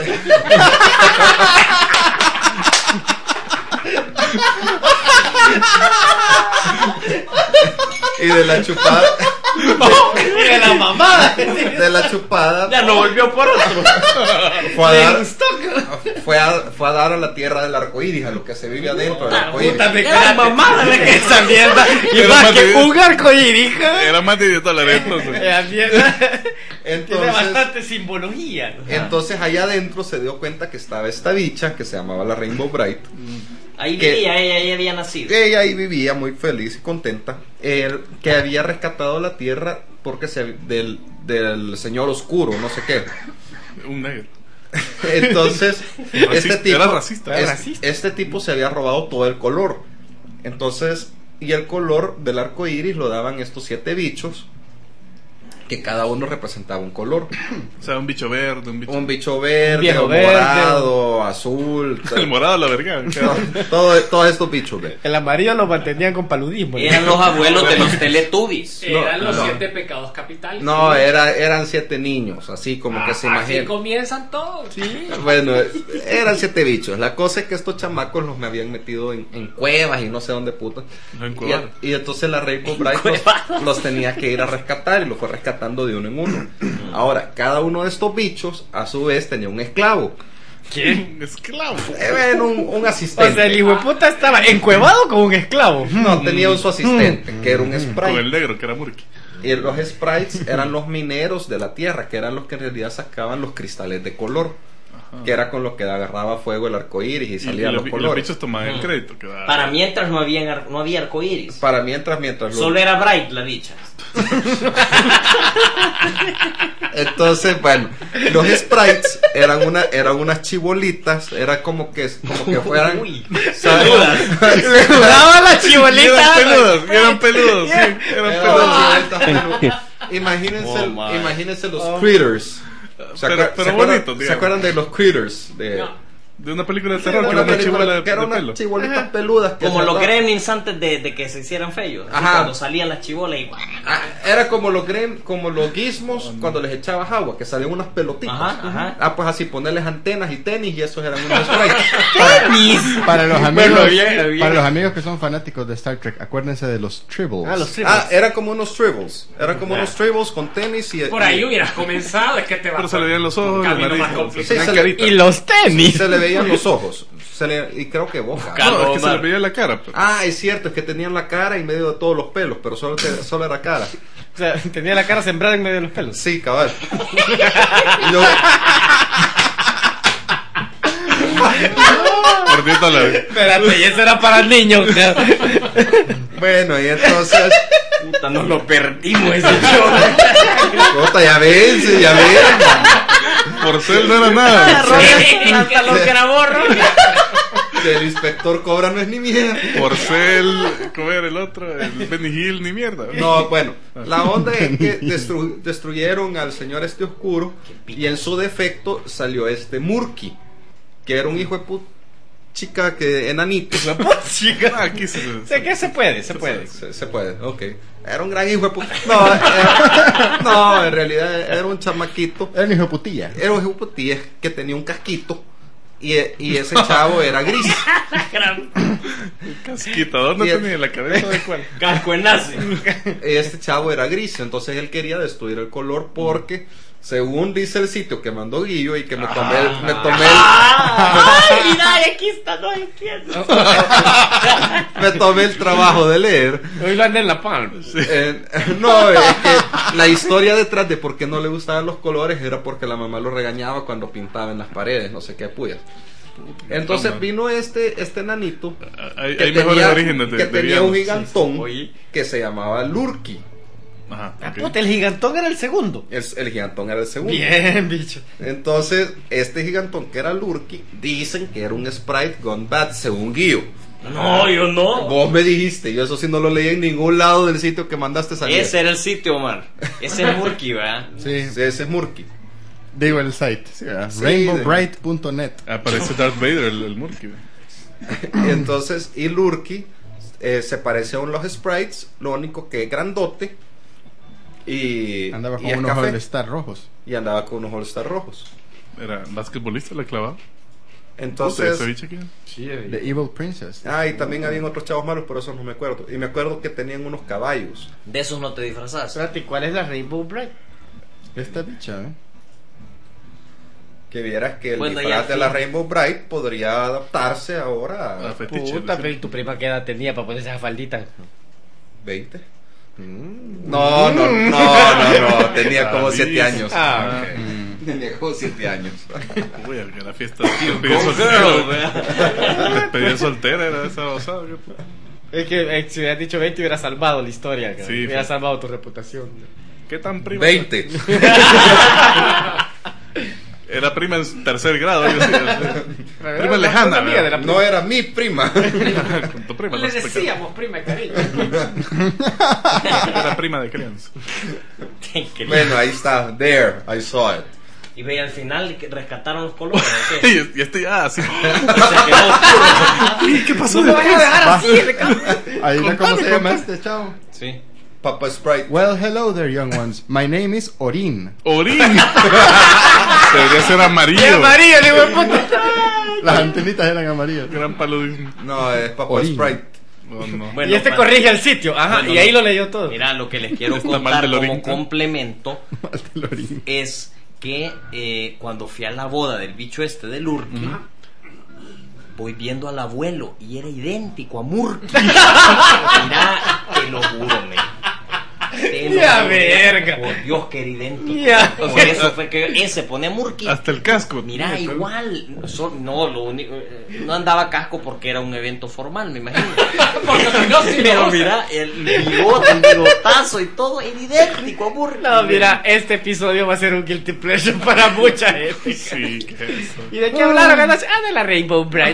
S5: Y de la chupada,
S4: De la mamada.
S5: de la chupada,
S3: Ya no volvió por otro.
S5: fue a
S4: Le
S5: dar,
S4: gustó.
S5: fue a, fue a dar a la tierra del arcoíris, a lo que se vive adentro del arcoíris.
S4: Puta, me
S3: Era mamada de que
S4: esa mierda. Y
S2: Era
S4: más
S2: más
S4: que
S2: de-
S4: un arcoíris, hija.
S2: Era más de diez dólares entonces.
S4: La mierda. Tiene
S5: Entonces,
S4: bastante simbología.
S5: entonces allá adentro se dio cuenta que estaba esta bicha que se llamaba la Rainbow Bright.
S3: Ahí
S5: ¿Qué?
S3: vivía, ella, ella había nacido.
S5: Ella ahí vivía muy feliz y contenta. Él, que había rescatado la tierra porque se, del, del señor oscuro, no sé qué.
S2: Un negro.
S5: Entonces, este
S2: Racista,
S5: tipo,
S2: era racista.
S5: es-
S2: Era
S4: racista.
S5: este tipo se había robado todo el color. Entonces, y el color del arco iris lo daban estos siete bichos que cada uno representaba un color.
S2: O sea, un bicho verde, un bicho...
S5: Un bicho verde,
S4: Un viejo
S5: o
S4: verde.
S5: morado, azul.
S2: El morado, la verga.
S5: todo, Todos estos bichos, ve.
S4: El amarillo lo mantenían con paludismo. ¿no?
S3: Eran los abuelos de los Teletubbies.
S7: Eran
S5: No,
S7: los
S5: no.
S7: siete pecados capitales.
S5: No, era, eran siete niños, así como que se
S7: Así
S5: imaginan.
S7: comienzan todos.
S4: Sí.
S5: Bueno, eran siete bichos. La cosa es que estos chamacos los me habían metido en, en cuevas y no sé dónde puta.
S2: Los
S5: Y,
S2: encuevaron.
S5: y entonces la Rainbow Bright los, los tenía que ir a rescatar y los fue rescatando de uno en uno. Ahora, cada uno de estos bichos a su vez tenía un esclavo.
S2: ¿Quién? Esclavo.
S5: Eh, bueno, un, un
S4: O
S5: asistente.
S4: sea, el hijo de puta estaba encuevado con un esclavo.
S5: No, tenía un su asistente, que era un
S2: Con el
S5: sprite.
S2: negro, que era Murky.
S5: Y los sprites eran los mineros de la tierra, que eran los que en realidad sacaban los cristales de color, que era con los que agarraba fuego el arco iris y
S2: Y, y
S5: salían
S2: los,
S5: los
S2: y los
S5: colores.
S2: bichos tomaban el crédito. Que daba.
S3: Para mientras no había, ar- no había arcoíris.
S5: Para mientras, mientras los-
S3: Solo era Bright la dicha.
S5: Entonces, bueno, los sprites eran una, eran unas chibolitas, era como que, como que fueran,
S3: Uy.
S5: ¿sabes?
S4: Le jugaba la
S2: Y
S4: chibolita.
S2: eran peludos, y eran peludos, sí, eran
S5: Eran
S2: peludos.
S5: chibolitas peludas. Imagínense,
S3: Oh, my.
S5: imagínense los critters. ¿Se,
S2: Pero-
S5: acuer-
S2: pero
S5: se acuerdan,
S2: bonitos,
S5: ¿se
S2: digamos.
S5: acuerdan de los critters? De,
S7: No.
S2: De una película de
S5: Sí,
S2: terror,
S5: era
S2: que era
S5: una
S2: una
S5: película
S2: chibola de,
S5: que era
S2: de
S5: unas
S2: pelo.
S5: chibolitas peludas. que
S3: Como
S5: se
S3: los
S5: andaban-
S3: gremlins antes de, de que se hicieran feos. Así
S5: Ajá.
S3: Cuando salían las chibolas y...
S5: Ah, era como los grem, como los gizmos cuando les echabas agua, que salían unas pelotitas.
S3: Ajá, ajá.
S5: Ah, pues así ponerles antenas y tenis y esos eran unos sprites.
S1: Para los amigos,
S4: Bueno, bien, bien.
S1: para los amigos que son fanáticos de Star Trek, acuérdense de los Tribbles.
S4: Ah, los
S5: Ah, era como unos tribbles. Era como unos tribbles con tenis y
S7: Por ahí hubieras comenzado, es que te va
S2: Pero se le veían los ojos, la
S7: camino
S2: nariz,
S7: más
S2: se
S7: complicado.
S5: Sí,
S2: tenían
S5: se le-
S2: carita.
S4: Y los tenis.
S5: se le veían los ojos. Se le- y creo que boca.
S2: No, es que se le veía la cara. Pero.
S5: Ah, es cierto, es que tenían la cara en medio de todos los pelos, pero solo, te- solo era cara.
S4: O sea, tenía la cara sembrada en medio de los pelos.
S5: Sí, cabal. Yo-
S2: Por diez dólares.
S4: Espérate, y eso era para niños.
S5: bueno, y entonces.
S3: Puta, nos lo perdimos ese show.
S5: Puta, ya ven, sí, ya ven.
S2: Porcel no era nada.
S3: Hasta lo que era borro.
S5: Que el inspector Cobra no es ni mierda.
S2: Porcel, ¿cómo era el otro? El Benny Hill, ni mierda.
S5: No, bueno, la onda es que destru- destruyeron al señor este oscuro y en su defecto salió este Murky, que era un hijo de puta chica que enanito.
S4: Chica.
S2: Ah, aquí se, se-
S4: Sé que se puede, se puede.
S5: Se, se puede, ok. Era un gran hijo de puta. No, era- no, en realidad era un chamaquito.
S1: Era un hijo de putilla.
S5: Era un hijo de putilla que tenía un casquito y, y ese chavo era gris.
S2: casquita. ¿Dónde
S5: Y el-
S2: tenía la cabeza de cuál?
S3: Casco en nazi.
S5: Este chavo era gris, entonces él quería destruir el color porque, según dice el sitio que mandó Guillo y que me tomé el, me tomé el,
S3: Ay, mira, aquí está, no entiendo.
S5: me tomé el trabajo de leer.
S4: Hoy lo anda en la palma.
S5: Eh, no, es que la historia detrás de por qué no le gustaban los colores era porque la mamá lo regañaba cuando pintaba en las paredes, no sé qué puyas. Entonces vino este este nanito
S2: Hay,
S5: que
S2: hay mejores
S5: tenía,
S2: orígenes de,
S5: que
S2: de
S5: tenía un
S2: villanos.
S5: gigantón
S3: Oye.
S5: que se llamaba Lurky.
S2: Ajá,
S4: Ah,
S2: ok.
S4: puta, el gigantón era el segundo.
S5: El, el gigantón era el segundo.
S4: Bien, bicho.
S5: Entonces, este gigantón que era Lurky, dicen que era un sprite gone bad, según Guillo.
S3: No, yo no.
S5: Vos me dijiste, yo eso sí no lo leí en ningún lado del sitio que mandaste salir.
S3: Ese era el sitio, Omar. Ese es Murky, ¿verdad?
S1: Sí,
S5: Sí, ese es Murky.
S1: digo el site. Sí, ¿verdad?
S5: Sí,
S1: rainbow
S5: de-
S1: bright punto net.
S2: Aparece Darth Vader, el, el Murky. güey.
S5: Y entonces, y Lurky eh, se parece a un los sprites, lo único que es grandote y,
S1: Andaba
S5: y
S1: con
S5: es
S1: unos
S5: café,
S1: All-Star rojos.
S5: y andaba con unos All-Star rojos.
S2: Era basquetbolista, la clavaba.
S5: Entonces,
S2: ¿Ese bicho quién?
S1: The Evil Princess.
S5: ah, y también habían otros chavos malos, por eso no me acuerdo. Y me acuerdo que tenían unos caballos.
S3: De esos no te disfrazas.
S4: Espérate, ¿cuál es la Rainbow Bright?
S1: Esta bicha, ¿eh?
S5: Que vieras que el
S3: Bueno,
S5: disfraz
S3: ya
S5: de
S3: sí.
S5: la Rainbow Bright podría adaptarse ahora
S2: Ah,
S5: a
S2: fetiche.
S4: Puta,
S2: sí.
S4: pero ¿y tu prima qué edad tenía para ponerse esa faldita?
S5: veinte. No, no, no, no, no, tenía como siete años.
S4: Ah, ok.
S5: Tenía como siete años.
S2: Uy, era fiesta. Despedida soltera. Despedida soltera era esa osada.
S4: Es que eh, si hubieras dicho veinte hubiera salvado la historia, cabrón.
S2: Sí,
S4: hubiera
S2: fue-
S4: salvado tu reputación.
S2: ¿Qué tan prima?
S5: veinte.
S2: Era Era prima en tercer grado. Yo decía, prima lejana.
S4: Una amiga de la
S2: ¿verdad?
S5: No era mi prima.
S2: Con tu prima,
S7: Le
S2: no sé por qué.
S7: decíamos prima de cariño.
S2: Era prima de crianza.
S5: Bueno, ahí está. There, I saw it.
S3: Y ve, al final que rescataron los colores. ¿O qué?
S2: Y, y este ya así.
S3: Se quedó oscuro.
S2: ¿Qué pasó?
S7: No me van a dejar así.
S1: Ahí está cómo se llama este chavo.
S3: Sí.
S5: Papa Sprite.
S1: Well, hello there, young ones. My name is Orin.
S2: Orín. Debería ser amarillo.
S4: Y amarillo, le digo, puta.
S1: Las antenitas eran amarillas.
S2: Gran paludismo.
S5: No, es Papa
S1: Orin.
S5: Sprite.
S2: No, no.
S3: Bueno,
S4: Y este
S3: para-
S4: corrige el sitio. Ajá,
S3: Bueno,
S4: y ahí
S3: no.
S4: lo leyó todo.
S3: Mira, lo que les quiero
S2: Está mal
S3: contar
S2: del
S3: como
S2: Orin.
S3: complemento
S1: El Orin.
S3: es que eh, cuando fui a la boda del bicho este de Lurky, voy viendo al abuelo y era idéntico a Murky. Mira, te lo juro, men. Te lo
S4: Ya,
S3: juro.
S4: verga.
S3: Por Dios, que era idéntico.
S4: Ya.
S3: Por eso fue que ese pone a Murky.
S2: Hasta el casco.
S3: Mira, igual. So- no, lo único, eh, no andaba casco porque era un evento formal, me imagino.
S7: Porque si no, sí
S3: Pero
S7: no.
S3: mira, el bigote, el bigotazo y todo era idéntico a Murky.
S4: No, mira, este episodio va a ser un guilty pleasure para mucha gente.
S2: Sí, ¿qué es eso?
S4: ¿Y de qué hablaron anoche? Ah, de la Rainbow Bright.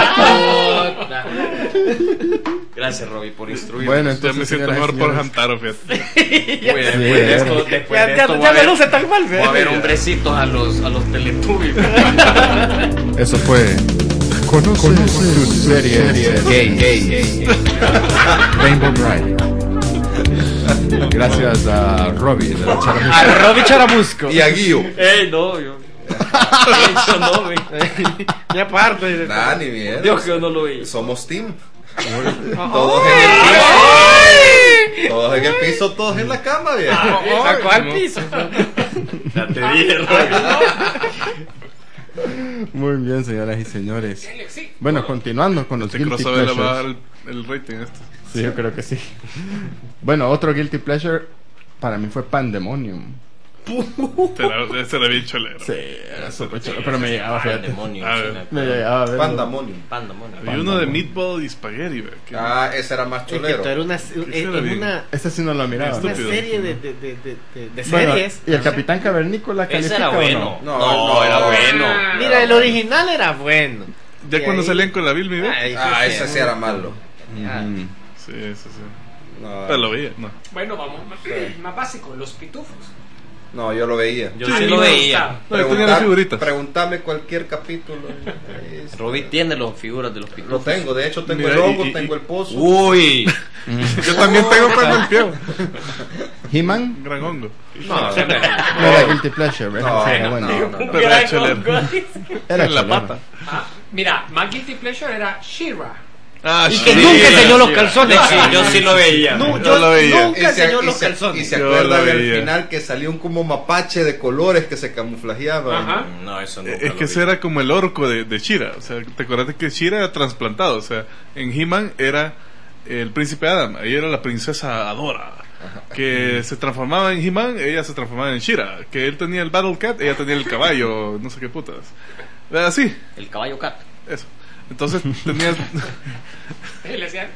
S3: Gracias, Robbie, por instruirme.
S1: Bueno,
S2: Ya
S1: entonces,
S2: me siento
S1: señoras y
S2: mejor por
S1: señores,
S2: Hamtaro, fíjate.
S3: Pues, después
S1: Sí,
S3: de esto,
S1: bueno.
S3: después
S4: Ya,
S3: de
S4: ya,
S3: esto
S4: ya
S3: va a
S4: no
S3: haber-
S4: luce tan mal,
S3: va a haber
S4: ¿verdad?
S3: hombrecitos a los, a los Teletubbies.
S1: Eso fue. Conoce, tu serie gay, gay, Rainbow Bright. Gracias a Robbie de la Chara.
S4: A Robbie Charamusco.
S5: Y a Guío.
S3: Ey, no, yo. De hecho, no, ve.
S4: Ya parto. dice.
S5: Nah, ni bien.
S3: Dios que yo no lo vi.
S5: Somos team.
S4: Ay.
S5: Todos en el piso. Todos en el piso, todos en la cama, bien.
S4: ¿A cuál piso?
S3: Ya te dije,
S1: Muy bien, señoras y señores.
S7: Sí.
S1: Bueno, continuando con los
S2: Este
S1: guilty
S2: crossover le va a dar
S1: pleasures.
S2: el, el rating a este.
S1: Sí, yo creo que sí. Bueno, otro guilty pleasure para mí fue Pandemonium.
S2: Este era, este era bien cholero.
S1: Sí, era súper chulo, pero me llegaba, fíjate.
S3: Demonio.
S2: A ver.
S1: Me llegaba a ver.
S5: Pandemonium.
S3: Pandemonium.
S2: Había uno de meatball y spaghetti, ve, que-
S5: Ah, ese era más
S4: Es que
S5: cholero.
S4: esto era una, es, es
S2: era bien.
S4: una,
S1: Este sí no lo miraba.
S4: una
S2: Estúpido.
S4: serie de, de, de, de, de- de
S1: Bueno,
S4: series.
S1: ¿y el Capitán Cavernícola
S3: Ese
S1: califica
S3: era
S1: o
S3: bueno.
S1: no?
S5: No,
S3: No,
S5: no.
S3: era bueno.
S4: Mira, el original era bueno.
S2: Ya
S4: Y
S2: cuando
S4: ahí-
S2: salían con la Bill, mi ve.
S4: Ay,
S5: Ah,
S4: qué
S5: ese
S4: feo.
S5: sí era malo.
S4: Ah.
S1: Mm.
S2: Sí, sí, sí.
S5: No,
S2: Pero lo veía, no.
S7: Bueno, vamos. Más básico, los pitufos.
S5: no, yo lo veía.
S3: Yo
S7: A
S3: sí
S7: mí
S3: lo
S7: me
S3: veía.
S7: gustaba.
S2: No, yo tenía las figuritas.
S5: Pregúntame cualquier capítulo. Es-
S3: Robbie tiene las figuras de los
S5: Lo
S3: pitufos.
S5: tengo, de hecho tengo
S2: Mira,
S5: el logo,
S2: y- y-
S5: tengo el pozo.
S3: Uy.
S2: Yo también tengo cuando el pie.
S1: He-Man
S2: Un gran hongo.
S5: No,
S1: no era guilty pleasure, ¿verdad?
S5: No,
S1: Sí, era
S5: no,
S1: bueno.
S5: no, no.
S2: Pero era cholero.
S1: Era
S2: En la
S1: cholero.
S2: pata.
S7: Ah, mira, más guilty pleasure era She-Ra.
S2: Ah,
S4: Y que
S2: sí.
S4: nunca enseñó los calzones.
S3: Sí, yo sí lo veía.
S4: No,
S2: Yo
S4: yo
S2: lo veía.
S4: nunca
S5: Y se,
S4: enseñó
S5: y
S4: los
S5: se-
S4: calzones.
S5: y se
S2: Yo
S5: acuerda
S2: lo
S5: del
S2: veía.
S5: final que salió un como mapache de colores que se camuflajeaba.
S7: Ajá.
S3: No, eso no.
S2: Es que ese era como el orco de, de Shira. O sea, ¿te acuerdas de que Shira era trasplantado? O sea, en He-Man era el príncipe Adam. Ahí era la princesa Adora. Que se transformaba en He-Man, ella se transformaba en Shira. Que él tenía el Battle Cat, ella tenía el caballo, no sé qué putas. Así,
S3: El caballo cat.
S2: eso. Entonces tenías.
S7: Y le decían,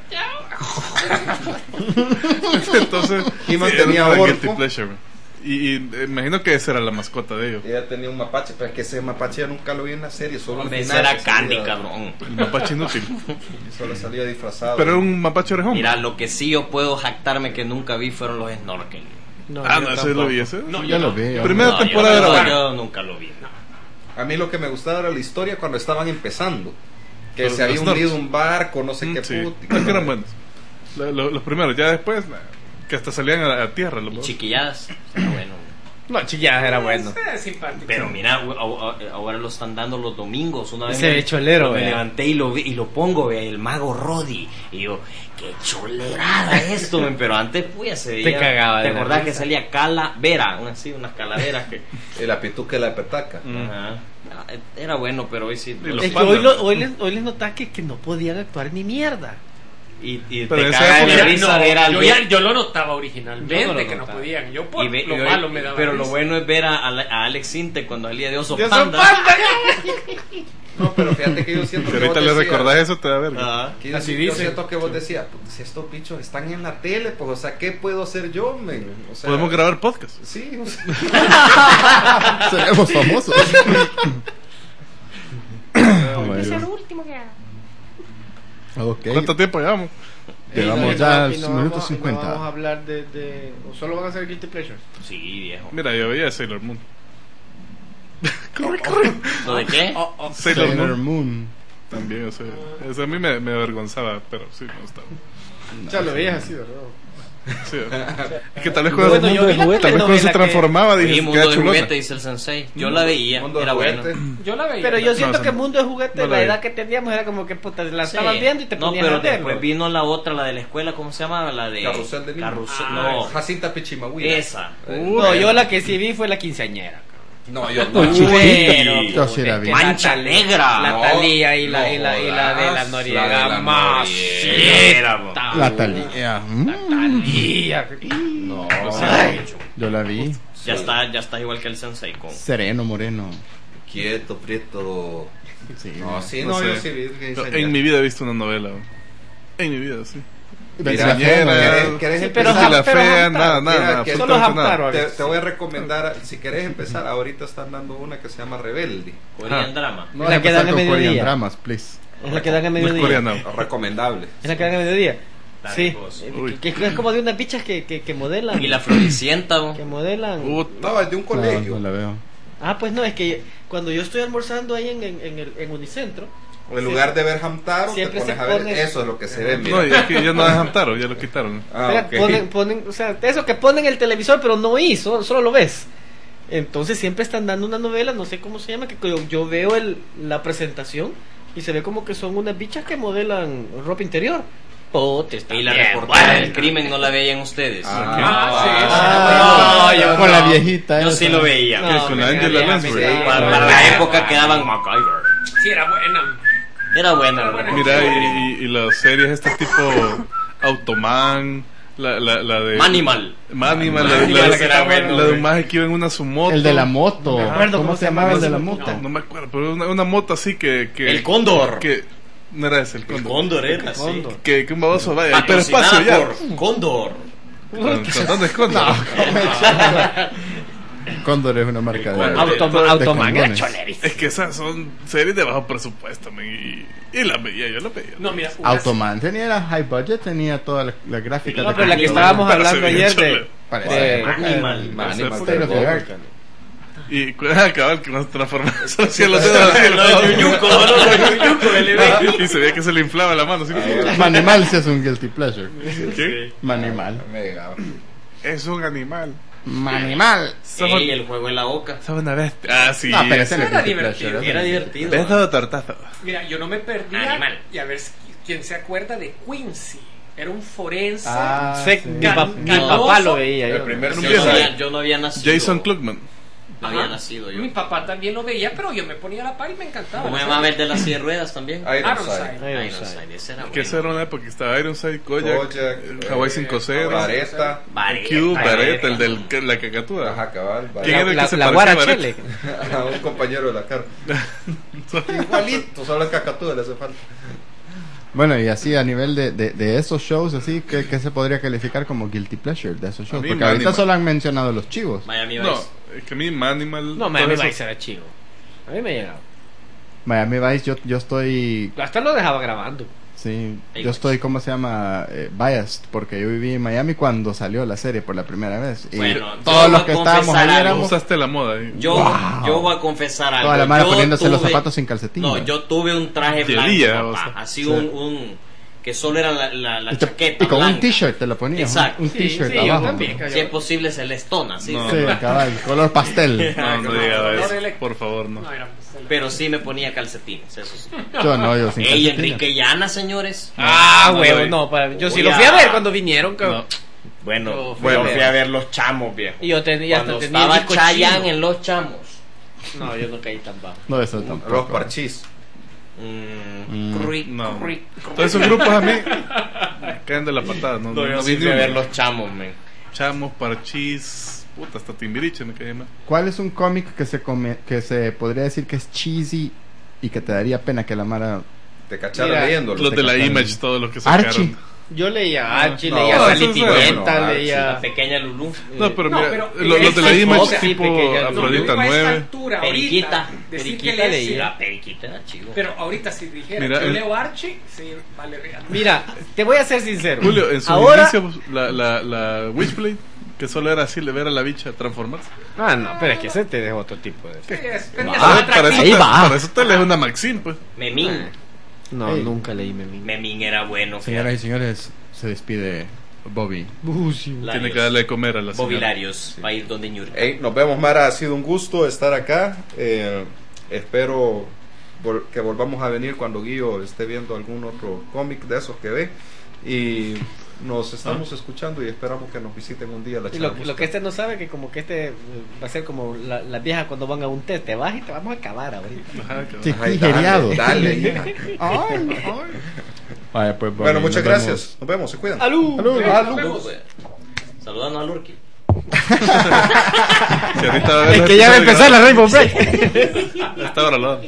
S2: Entonces,
S5: He-Man
S2: sí, era
S5: tenía
S2: una
S5: orco.
S2: guilty pleasure. Y, y eh, imagino que esa era la mascota de ellos.
S5: Ella tenía un mapache, pero es que ese mapache yo nunca lo vi en la serie. Solo al
S3: Hombre, ese
S5: final
S3: era
S5: que
S3: Candy,
S5: salía-
S3: cabrón.
S2: El mapache inútil.
S5: Solo salía disfrazado.
S2: Pero era un mapache orejón.
S3: Mira, lo que sí yo puedo jactarme que nunca vi fueron los snorkel.
S4: No,
S2: Ah,
S4: yo
S2: no, ese
S4: tampoco.
S2: lo vi ese.
S7: No,
S1: Yo lo vi.
S2: Primera
S3: No,
S2: temporada
S3: yo,
S2: era
S3: no,
S2: buena.
S3: yo nunca lo vi.
S5: A mí lo que me gustaba era la historia cuando estaban empezando. Que
S2: Los-
S5: se había
S2: los
S5: hundido
S2: Snorks.
S5: un barco, no sé
S2: Mm,
S5: qué
S2: sí.
S5: puta.
S2: Es que eran buenos. Lo- lo- los primeros, ya después, nah, que hasta salían a la a tierra. Los
S3: Y
S2: dos.
S3: chiquilladas. Era bueno.
S4: No, chilladas era bueno.
S7: Es simpático.
S3: Pero mira, güey, ahora ahora lo están dando los domingos. Una vez
S4: Ese
S3: me,
S4: cholero,
S3: me
S4: vea.
S3: levanté y lo vi, y lo pongo, vea, el mago Roddy. Y yo, qué cholerada esto, men. Pero antes, pues, se veía.
S4: cagaba
S3: ¿Te
S4: de la
S3: acordás que
S4: risa.
S3: salía calavera? Una- Así, unas calaveras que.
S5: Y la pituca y la petaca.
S2: Mm.
S3: Ajá. Era bueno, pero hoy sí.
S2: Y los
S4: Es que
S2: pandas.
S4: hoy, lo- hoy, les, hoy les notás que, que no podían actuar ni mierda.
S3: Y, y
S2: Pero
S3: te
S2: esa
S3: cagas de
S2: época-
S3: la
S7: Ya,
S3: risa
S7: no,
S3: ver al
S7: yo,
S3: ver-
S7: ya- yo lo notaba originalmente
S4: Yo no lo
S7: que no
S4: notaba.
S7: podían. Yo por
S3: y ve-
S7: lo
S3: y-
S7: malo me daba
S3: Pero
S7: risa.
S3: lo bueno es ver a, a- a Alex Sinte cuando salía de Oso
S4: ¡Dios
S3: Panda.
S4: Panda!
S5: No, pero fíjate que yo siento
S2: Si
S5: que
S2: ahorita
S5: vos
S2: le
S5: decías-
S2: recordás eso, te da verga.
S3: Ah,
S5: que yo,
S4: Así
S5: yo
S4: dicen.
S5: siento que vos decías, "Puta, si estos bichos están en la tele, pues, o sea, ¿qué puedo hacer yo, men? O sea,
S2: Podemos grabar podcast.
S5: Sí, o sea,
S1: Seremos famosos.
S8: Es el último que haga.
S1: Ok.
S2: ¿Cuánto tiempo llevamos?
S1: Llevamos
S4: Y
S1: ya
S4: no- y
S1: al
S4: no
S1: minuto
S4: vamos- y no
S1: cincuenta.
S4: vamos a hablar de, de. ¿O solo van a ser Guilty Pleasures?
S3: sí, viejo.
S2: Mira, yo veía Sailor Moon. corre, corre.
S3: ¿Lo de qué?
S2: Sailor
S1: Sailor
S2: Moon.
S1: Moon.
S2: También, o sea, eso a mí me, me avergonzaba, pero sí me gustaba.
S4: Ya lo veías así, ¿verdad?
S2: Sí, es que tal vez cuando,
S4: Bueno, yo vi la
S2: tal vez cuando se
S4: telenovela que-
S2: transformaba dije,
S3: Y
S2: se
S3: Mundo
S2: queda
S3: de
S2: chulona.
S3: Juguete, dice el sensei. Yo la veía,
S5: Mundo de
S3: era buena.
S5: Juguete.
S7: Yo la veía.
S4: Pero yo siento
S2: no,
S4: que
S2: no.
S4: Mundo de Juguete,
S2: No la
S4: la
S2: vi.
S4: edad que teníamos era como que puta, la
S3: Sí.
S4: estabas viendo y te
S3: No,
S4: ponías
S3: pero
S4: a verlo.
S3: después vino la otra, la de la escuela, ¿cómo se llama? La de
S5: Carrusel de niños.
S3: Carrusel,
S5: Ah,
S3: no,
S5: Jacinta Pichimahuira.
S3: esa.
S5: Eh,
S4: No, yo la que sí vi fue la quinceañera.
S5: No, yo
S1: No,
S5: no.
S1: chiquita. Yo sí la vi.
S3: Mancha Negra.
S4: La
S5: No,
S4: Talía y la, y la, y la de la
S5: jodas,
S4: Noriega.
S5: la de la
S4: más.
S3: Noriega, mo.
S1: La Talía. Mm,
S4: Talía.
S5: No,
S4: Ay.
S1: Yo la vi.
S3: Ya está, ya está igual que el sensei con
S1: Sereno, moreno.
S5: quieto, prieto.
S1: Sí.
S5: No, sí,
S2: No
S5: no, yo
S2: sé.
S5: sí vi. que
S2: Yo
S5: enseñar.
S2: en mi vida he visto una novela. güey. En mi vida, sí.
S5: Mira,
S2: Quinceañera,
S5: ¿querés- querés
S4: Sí, pero
S5: empezar?
S2: Betty la
S4: pero
S2: fea,
S4: Hamtaro.
S2: nada, nada,
S5: Mira,
S2: nada,
S5: que
S4: solo
S2: absolutamente nada.
S4: Hamtaro.
S5: Te, te voy a recomendar, si querés empezar, ahorita están dando una que se llama Rebelde.
S3: Korean Drama.
S1: No
S4: La
S1: la
S4: que
S1: que
S4: dan a
S1: con
S4: mediodía.
S1: Korean dramas, please.
S4: Es la que dan a
S2: No es
S4: mediodía.
S2: coreana.
S5: Recomendable.
S4: Es la que dan a mediodía.
S3: La
S4: Sí.
S3: de vos.
S4: Eh,
S2: Uy.
S4: Que, que es como de unas bichas que, que, que modelan.
S3: Y la Floricienta, bo.
S4: Que modelan.
S2: Puta.
S5: No, es de un
S1: No,
S5: colegio.
S1: no la veo.
S4: Ah, pues no, es que cuando yo estoy almorzando ahí en, en, en, el, en Unicentro,
S5: En lugar de ver Hamtaro, te
S4: Siempre
S5: pones
S4: se
S5: a ver,
S4: pone-
S5: eso es lo que se ve. Mira.
S2: No, y es que ya no es Hamtaro, ya lo quitaron.
S5: Ah,
S4: espera,
S5: ok.
S4: ponen, ponen, o sea, eso que ponen el televisor, pero no oís, solo, solo lo ves. Entonces siempre están dando una novela, no sé cómo se llama, que yo, yo veo el, la presentación y se ve como que son unas bichas que modelan ropa interior. Potes,
S3: Y la
S4: también,
S3: reportera
S4: bueno.
S3: del crimen no la veían ustedes.
S4: Ah,
S1: Ah,
S4: yo
S1: con
S4: no.
S1: la viejita.
S3: Yo
S1: esa.
S3: sí lo veía.
S4: No,
S2: Que con
S4: me
S2: Angela
S4: quedaría-
S2: Lansbury.
S4: me quedaría-
S3: Para, para la época quedaban MacGyver.
S7: Sí, era buena.
S3: Era buena, la verdad.
S2: Mira, y, y, y las series estas tipo Automan, la, la, la de...
S3: Manimal.
S2: Manimal, la,
S3: Manimal,
S2: la,
S3: que era bueno,
S2: la de un
S3: güey.
S2: maje que iba en una su moto.
S1: El de la moto.
S4: No me acuerdo
S1: ¿Cómo se llamaba el de la moto?
S2: No, no me acuerdo, pero una, una moto así que... que
S3: El Cóndor.
S2: Que, no era ese, el
S3: El
S2: Cóndor.
S3: Cóndor era, sí.
S4: Cóndor.
S2: Que, que un baboso vaya, pero
S3: Patrocinada
S2: espacio ya.
S3: por Cóndor.
S2: ¿Con- con ¿Dónde es Cóndor?
S1: Cóndor es una marca de.
S2: Bueno,
S4: Automa-
S1: de
S4: Automan era
S1: condones.
S4: choleris.
S2: Es que esas son series de bajo presupuesto, man, y, y las veía, yo las veía.
S7: No, mira, una-
S1: Automan tenía era high budget, tenía toda la, la gráfica.
S4: No,
S1: de
S4: pero la que
S1: computadora.
S4: estábamos
S2: Parece
S4: hablando
S2: bien
S4: ayer
S2: chole.
S4: de,
S1: Parece
S4: de-
S1: época de-
S3: Animal.
S5: Animal,
S2: State of
S1: State of the art.
S2: Y cabal que nos transformamos solo hacía los dedos así,
S3: Lo de Yuyuco, lo de Yuyuco, el evento.
S2: y se veía que se le inflaba la mano así.
S1: Manimal sí es un guilty pleasure.
S2: ¿Qué?
S1: Manimal.
S5: Mega.
S2: Es un animal.
S1: Manimal.
S3: Ey, el juego en la boca.
S2: Sos una bestia. Ah, sí.
S1: No, pero ese no es
S7: Era
S1: guilty
S7: divertido.
S1: pleasure.
S3: Era
S1: ¿eh?
S3: divertido.
S2: Beso de tortazo.
S7: Mira, yo no me perdía.
S3: Animal.
S7: Y a ver si- quién se acuerda de Quincy. Era un forense.
S1: Ah,
S4: Sé-
S1: sí.
S4: mi, pa- mi
S7: Canoso.
S4: papá lo veía.
S5: El
S4: yo.
S5: primer
S2: Era un
S3: Yo
S2: viejo.
S3: no había, yo no había nacido.
S2: Jason Klugman.
S3: No
S7: Ajá.
S3: había nacido yo.
S7: Mi papá también lo veía, pero yo me ponía a la par y me encantaba.
S3: ¿Cómo se llamaba el de las silla de ruedas también?
S7: Ironside.
S4: Ironside.
S3: Ironside, ese era
S2: Que esa era
S3: bueno.
S2: una época que estaba Ironside, Kojak,
S5: Kojak,
S2: eh, Hawaii cinco cero,
S5: Vareta.
S3: Vareta,
S2: Q, Vareta,
S3: Vareta.
S2: el del que- la cacatúa.
S5: Ajá, cabal.
S2: ¿Quién era
S4: La,
S2: el
S4: la,
S2: que se
S4: la
S2: parecía a
S4: guara
S2: Vareta?
S4: chele.
S5: A un compañero de la cara. Igualito, solo el cacatúa le hace falta.
S1: Bueno, y así a nivel de, de, de esos shows, así, ¿qué, qué se podría calificar como guilty pleasure de esos shows?
S2: mí
S1: Porque ahorita
S2: Manimal.
S1: solo han mencionado los chivos.
S3: Miami Vice.
S2: No, es que a mí Manimal.
S4: No,
S2: todo
S4: Miami
S2: eso-
S4: Vice era chivo. A mí me llegaba.
S1: Miami Vice, yo, yo estoy.
S4: Hasta lo dejaba grabando.
S1: Sí,
S3: Ahí
S1: yo
S3: va.
S1: estoy, ¿cómo se llama? Eh, biased, porque yo viví en Miami cuando salió la serie por la primera vez. Y
S3: Bueno,
S1: todos
S3: yo
S1: los
S3: voy
S1: que
S3: a
S1: estábamos
S3: confesar
S1: ahí
S3: algo.
S1: éramos.
S2: Usaste la moda. ahí.
S3: Yo,
S1: Wow.
S3: yo voy a confesar algo.
S1: Toda la mara
S3: Yo
S1: poniéndose los
S3: tuve-
S1: zapatos sin calcetín.
S3: No,
S1: ¿verdad?
S3: yo tuve un traje
S2: De
S3: blanco,
S2: día,
S3: papá.
S2: o sea,
S3: Así
S1: sí.
S3: un, un... Que solo era la, la, la
S1: Y, te-
S3: chaqueta
S1: y con un
S3: blanca.
S1: t-shirt te lo ponías. un-
S3: Exacto.
S1: Un
S4: Sí,
S1: t-shirt
S4: sí, yo
S1: abajo.
S4: también.
S3: Si es posible, celestona, ¿sí?
S2: No.
S1: Sí, cabal, color pastel.
S2: No, no llegaba a
S7: Color
S2: eso.
S7: eléctrico.
S2: Por favor, no.
S7: No, era
S3: Pero sí me ponía calcetines, eso sí.
S1: Yo no, yo sin
S3: Ey,
S1: calcetines.
S3: Enrique Llana, señores.
S4: Ah,
S2: no lo
S4: huevo,
S2: vi.
S4: no. Para, yo sí
S3: Voy
S4: lo fui
S3: a-
S4: a ver cuando vinieron. cabrón.
S2: No.
S3: Bueno,
S4: Yo fui
S3: bueno,
S4: a ver.
S3: fui a ver los chamos, viejo.
S4: Y yo tenía hasta
S3: Cuando
S4: tenía
S3: estaba
S4: disco
S3: Chayanne
S4: chino.
S3: en los chamos.
S4: No, yo no caí tan bajo.
S1: No, eso
S5: Los
S1: tampoco.
S5: parchís.
S3: Mm,
S1: Mm.
S3: cruic,
S2: No.
S3: cruic,
S2: Todos esos grupos a mí me caen de la patada. No,
S3: No,
S2: no,
S3: yo
S2: no
S3: sí
S2: vi
S3: fui a
S2: ni
S3: ver
S2: uno.
S3: los chamos, men.
S2: Chamos, parchís, puta, hasta Timbiriche me cae mal.
S1: ¿Cuál es un cómic que se come, que se podría decir que es cheesy y que te daría pena que la Mara...
S5: Te cachara
S4: Mira,
S5: leyéndolo.
S2: Los de la
S1: cacharon.
S2: Image, todo lo que sacaron.
S1: Archie.
S4: Yo leía Archie,
S5: No,
S4: leía
S5: no,
S4: Sally
S2: eso es
S4: Pimienta,
S5: bueno, Archie,
S4: leía...
S3: La pequeña Lulú.
S2: No, pero
S7: No,
S2: mira,
S7: pero
S2: lo- los de la
S7: esa
S2: Image
S4: época, sí,
S2: tipo
S4: pequeña,
S2: Afrodita
S7: Lulú a esta
S2: nueve.
S7: altura,
S3: Periquita.
S7: ahorita, decir que
S4: Periquita
S7: lees,
S4: leía.
S3: La periquita era chivo.
S7: pero ahorita si dijera
S2: Mira,
S7: yo
S2: el-
S7: leo Archie, sí, vale real.
S4: Mira, te voy a ser sincero.
S2: Julio, en su
S4: Ahora...
S2: inicio, la, la, la Witchblade, que solo era así, le ver a la bicha transformarse.
S4: Ah, no, pero es que ese te deja otro tipo de...
S7: Sí, es, pero
S2: Ah,
S7: es
S2: para,
S7: atractivo.
S2: eso
S4: Ahí
S2: te,
S4: va.
S2: para eso te lees una Maxine, pues.
S3: Memín.
S4: No,
S1: Ey.
S4: nunca leí Memín.
S3: Memín era bueno.
S1: Señoras y señores, se despide Bobby.
S2: Tiene que darle de comer a la señora.
S3: Bobilarios, país donde ñurca.
S5: Hey, nos vemos, Mara. Ha sido un gusto estar acá. Eh, espero vol- que volvamos a venir cuando Guillo esté viendo algún otro cómic de esos que ve. Y nos estamos escuchando y esperamos que nos visiten un día a la
S4: Y lo,
S5: Chela
S4: lo que este no sabe que como que este eh, va a ser como la- las viejas cuando van a un test, te vas y te vamos a acabar ahorita.
S2: Ajá, cabrón.
S1: Sí,
S5: Ay,
S1: geriado.
S5: dale, dale.
S1: Ay, ay. Vaya, pues, Bobby,
S5: Bueno, muchas
S1: nos
S5: gracias.
S1: vemos.
S5: Nos vemos, se cuidan.
S4: ¡Alú!
S3: Salud, pues. Saludando a Lurky.
S2: Si ahorita va a ver
S4: Es
S2: los
S4: que ya va a
S2: episodios
S4: empezar la Rainbow Break.
S2: grabados, está ahora al lado.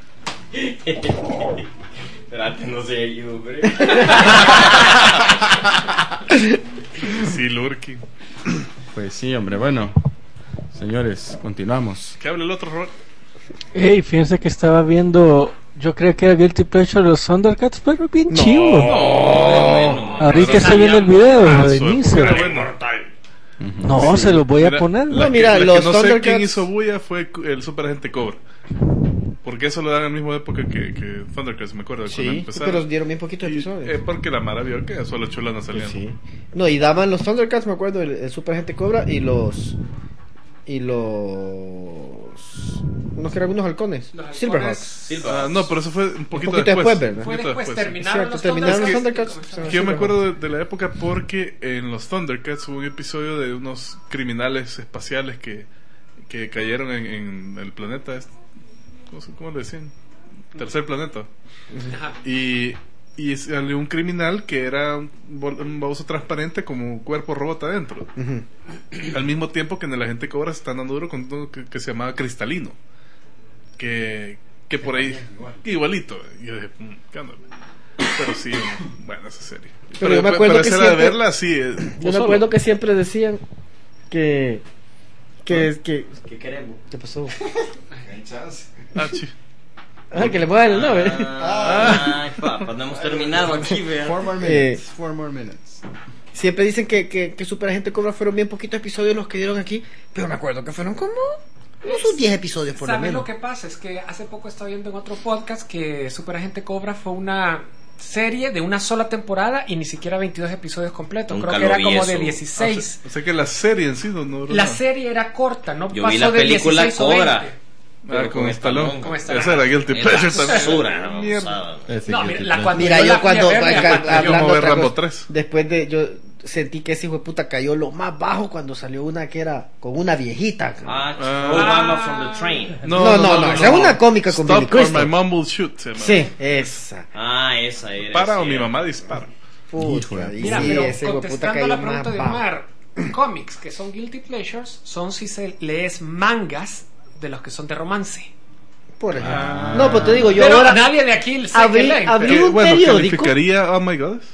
S3: Espérate, no se ha ido, hombre.
S2: Sí, Lurky.
S1: Pues sí, hombre, bueno. Señores, continuamos.
S2: ¿Qué habla el otro, Robert?
S6: Hey, fíjense que estaba viendo. Yo creo que era Guilty Pleasure de los Thundercats, pero bien chivo. Ahorita estoy viendo el video
S2: Ah,
S6: de
S2: su
S6: inicio.
S2: época era bueno.
S6: No, se los voy a
S2: Mira,
S6: poner.
S2: La
S4: No, mira,
S2: que, la
S4: los
S2: que no sé
S4: Thundercats-
S2: quién hizo bulla fue el Super Agente Cobra. Porque eso lo dan en la misma época que, que Thundercats, me acuerdo. cuando
S4: Sí,
S2: empezaron.
S4: pero dieron bien poquitos
S2: Y,
S4: episodios.
S2: eh, porque la Mara vio que solo chulanas salían.
S4: Sí. No, y daban los Thundercats, me acuerdo, el, el Super Agente Cobra y los... Y los... Unos que eran unos halcones.
S7: Los halcones-
S4: Silverhawks.
S2: Ah, no, pero eso fue un poquito,
S4: poquito después, ¿verdad?
S2: un
S7: Fue
S2: poquito
S7: después,
S2: sí.
S7: terminaron
S4: Cierto,
S7: los
S4: terminaron los
S7: Thundercats.
S4: Thundercats.
S2: Que yo me acuerdo de, de la época porque en los Thundercats hubo un episodio de unos criminales espaciales que, que cayeron en, en el planeta este. ¿Cómo, se- cómo le decían? Tercer planeta.
S7: Ajá.
S2: Y, y salió un criminal que era un, bol- un baboso transparente como un cuerpo robot adentro.
S4: Ujú.
S2: Al mismo tiempo que en el Agente Cobra se están dando duro con uno que, que se llamaba Cristalino. Que, que por ahí... Igualito. Y yo dije, "Mm, ¿qué onda?". Pero sí, buena esa serie.
S4: Pero yo me acuerdo
S2: pero
S4: que
S2: esa era de
S4: siempre-
S2: verla, sí. eh,
S4: Yo me
S2: solo.
S4: acuerdo que siempre decían que... Que... que
S3: ¿Qué queremos?
S4: ¿Qué pasó?
S2: Ah, sí.
S4: Ah, que le muevan el nombre.
S3: Ay, papá, no hemos terminado aquí, vea.
S1: Four more
S4: Eh,
S1: minutes. Four more minutes.
S4: Siempre dicen que, que, que Super Agente Cobra fueron bien poquitos episodios los que dieron aquí, pero me acuerdo que fueron como unos diez episodios por lo
S7: ¿Sabes
S4: menos.
S7: lo que pasa? Es que hace poco estaba viendo en otro podcast que Super Agente Cobra fue una serie de una sola temporada y ni siquiera veintidós episodios completos.
S3: Nunca
S7: Creo que
S3: lo
S7: era
S3: vi
S7: como
S3: eso.
S7: de
S2: O
S7: dieciséis.
S2: sea, o sea que la serie en sí no, no duró
S7: La
S2: nada.
S7: serie era corta, no
S3: Yo
S7: pasó
S3: vi la
S7: de
S3: película
S7: dieciséis o
S3: Cobra.
S7: veinte.
S2: Ah,
S3: Pero
S2: con
S3: con
S2: Stallone.
S3: Stallone.
S7: Con Stallone.
S2: Esa era Guilty
S3: Era
S2: Pleasure también.
S3: basura,
S2: Mierda.
S3: babosada.
S1: Ese
S7: No,
S1: que
S7: mira,
S1: te
S7: la
S1: trae.
S7: cuando
S4: Mira,
S7: yo
S4: yo
S7: la
S4: cuando
S7: fui a ver,
S4: acá-
S7: me impactó.
S4: hablando
S2: Como ver
S4: otra
S2: Rambo
S4: cosa,
S2: tres.
S4: después de yo sentí que ese hijo de puta cayó lo más bajo cuando salió una que era con una viejita.
S3: Ah,
S2: Ah.
S3: oh, Mama from the Train.
S4: No, no, no, esa es una cómica con
S2: Stop
S4: Billy
S2: or
S4: Crystal.
S2: my mum will shoot. se llama.
S4: Sí, esa.
S3: Ah, esa era.
S2: Para o
S3: sí,
S2: mi
S3: era.
S2: mamá dispara.
S4: Puta, y
S7: Mira,
S4: sí,
S7: pero
S4: ese hijo de puta
S7: contestando
S4: cayó
S7: la
S4: más
S7: pregunta de
S4: bajo.
S7: Omar, cómics que son guilty pleasures son si se lees mangas de los que son de romance.
S4: Por ejemplo.
S2: Ah.
S4: No, pues te digo, yo
S7: Pero
S4: ahora
S7: nadie de aquí sé
S4: abrí-
S7: que leen,
S4: abrí
S7: pero-
S2: Eh,
S4: un
S2: bueno,
S4: periódico.
S2: calificaría Oh My God.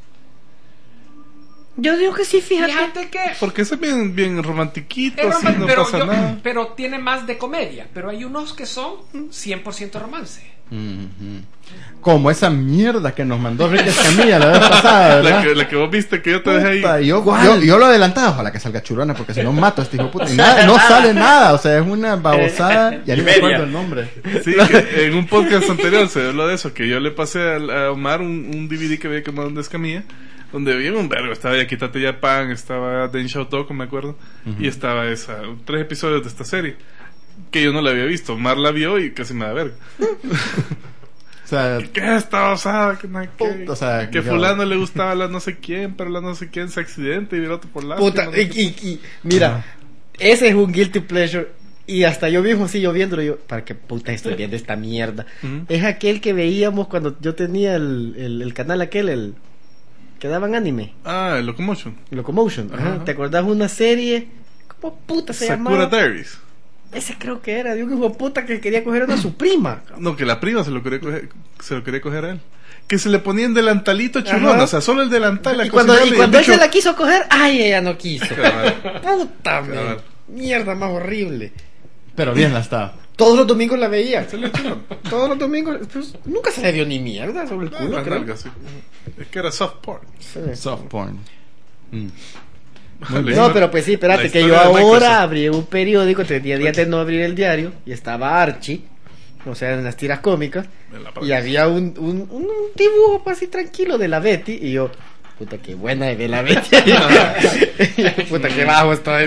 S4: Yo digo que sí, fíjate.
S7: Fíjate que
S2: Porque ese es bien, bien romantiquito,
S7: es
S2: así
S7: romance,
S2: no
S7: pero,
S2: pasa
S7: yo-
S2: nada.
S7: pero tiene más de comedia. Pero hay unos que son cien por ciento romance.
S1: Ujú. Como esa mierda que nos mandó Rick Escamilla la vez pasada, ¿verdad?
S2: La que, la que vos viste que yo te dejé
S1: Puta,
S2: ahí.
S1: yo, yo, yo lo adelantaba, ojalá que salga churona, porque si no mato a este hijo de puta. Y nada, no sale nada, o sea, es una babosada. Ya ni me
S3: Media.
S1: acuerdo el nombre.
S2: Sí, que en un podcast anterior se habló de eso, que yo le pasé a, a Omar un, un D V D que había quemado en Escamilla, donde había un vergo, estaba ya Quítate ya Pan, estaba Den Shoutoko, me acuerdo, y estaba esa, tres episodios de esta serie, que yo no la había visto. Omar la vio y casi me da verga.
S1: O sea,
S2: ¿Qué está osada? Que, no- que,
S1: Puta, o sea,
S2: que
S1: yo-
S2: fulano le gustaba la no sé quién, pero la no sé quién se accidente y vio otro por la
S4: Puta, y, y- y- mira, ese es un guilty pleasure. Y hasta yo mismo, sí, yo viéndolo, yo, ¿para qué puta estoy viendo esta mierda?
S2: Ujú.
S4: Es aquel que veíamos cuando yo tenía el, el, el canal aquel, el que daban anime,
S2: Ah, el Locomotion.
S4: Locomotion. Ajá.
S2: Ajá.
S4: ¿Te acordás una serie? ¿Cómo puta se
S2: Sakura
S4: llamaba?
S2: Diaries.
S4: Ese creo que era de un hijo de puta que quería coger a su prima.
S2: No, que la prima se lo quería coger, se lo quería coger a él. Que se le ponía en delantalito chulón, o sea, solo el delantal. La
S4: Y cuando, y
S2: cocinarle,
S4: cuando
S2: el
S4: él se
S2: bicho-
S4: la quiso coger, ay, ella no quiso.
S2: Cabal.
S4: Puta, man.
S2: Cabal.
S4: Mierda más horrible.
S1: Pero bien la está.
S4: Todos los domingos la veía. Todos los domingos. Pues, nunca se le dio ni mierda sobre el
S2: Ah,
S4: culo,
S2: las
S4: creo.
S2: nalgas, sí. Es que era soft porn.
S4: Sí.
S1: Soft porn. Mm.
S4: No, pero pues sí, espérate,
S2: La
S4: que yo
S2: historia de
S4: ahora
S2: Microsoft.
S4: abrí un periódico, tenía días de no abrir el diario, y estaba Archie, o sea, en las tiras cómicas,
S2: En la
S4: y
S2: pared.
S4: había un, un, un, un dibujo pues, así tranquilo de la Betty, y yo, puta, qué buena es de la Betty. Y yo, puta, qué bajo estoy.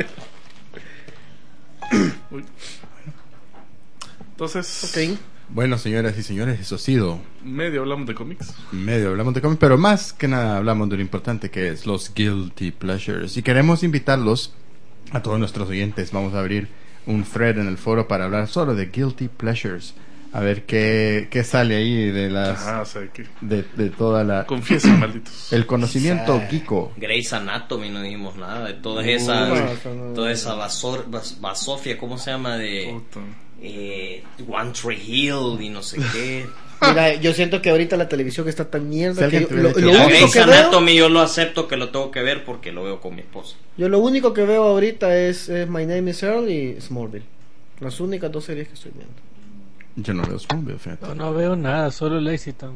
S2: Uy. Entonces,
S4: Ok.
S1: Bueno, señoras y señores, eso ha sido
S2: medio hablamos de cómics.
S1: medio hablamos de cómics, pero más que nada hablamos de lo importante que es los guilty pleasures. Y queremos invitarlos a todos nuestros oyentes. Vamos a abrir un thread en el foro para hablar solo de guilty pleasures. A ver qué, qué sale ahí de las
S2: Ajá, o sea, que
S1: de, de toda la
S2: confiesen, malditos.
S1: el conocimiento
S4: Sí.
S1: geeko.
S3: Grey's Anatomy no dijimos nada de todas
S2: Uy.
S3: esas,
S4: No, eso no-
S3: toda esa basor, bas- basofia, ¿cómo se llama? De
S2: Puta.
S3: eh, One Tree Hill y no sé qué.
S4: Mira, yo siento que ahorita la televisión está tan
S1: Si
S4: mierda que
S1: alguien
S4: yo,
S1: te hubiera
S4: lo,
S1: dicho,
S4: lo
S3: La
S4: único
S3: Grey's
S4: que veo,
S3: Anatomy yo lo acepto que lo tengo que ver porque lo veo con mi esposa.
S4: yo lo único que veo ahorita es, es My Name is Earl y Smallville. Las únicas dos series que estoy viendo.
S1: Yo no veo Smallville, fíjate.
S6: No, no veo nada, solo Lazy Town.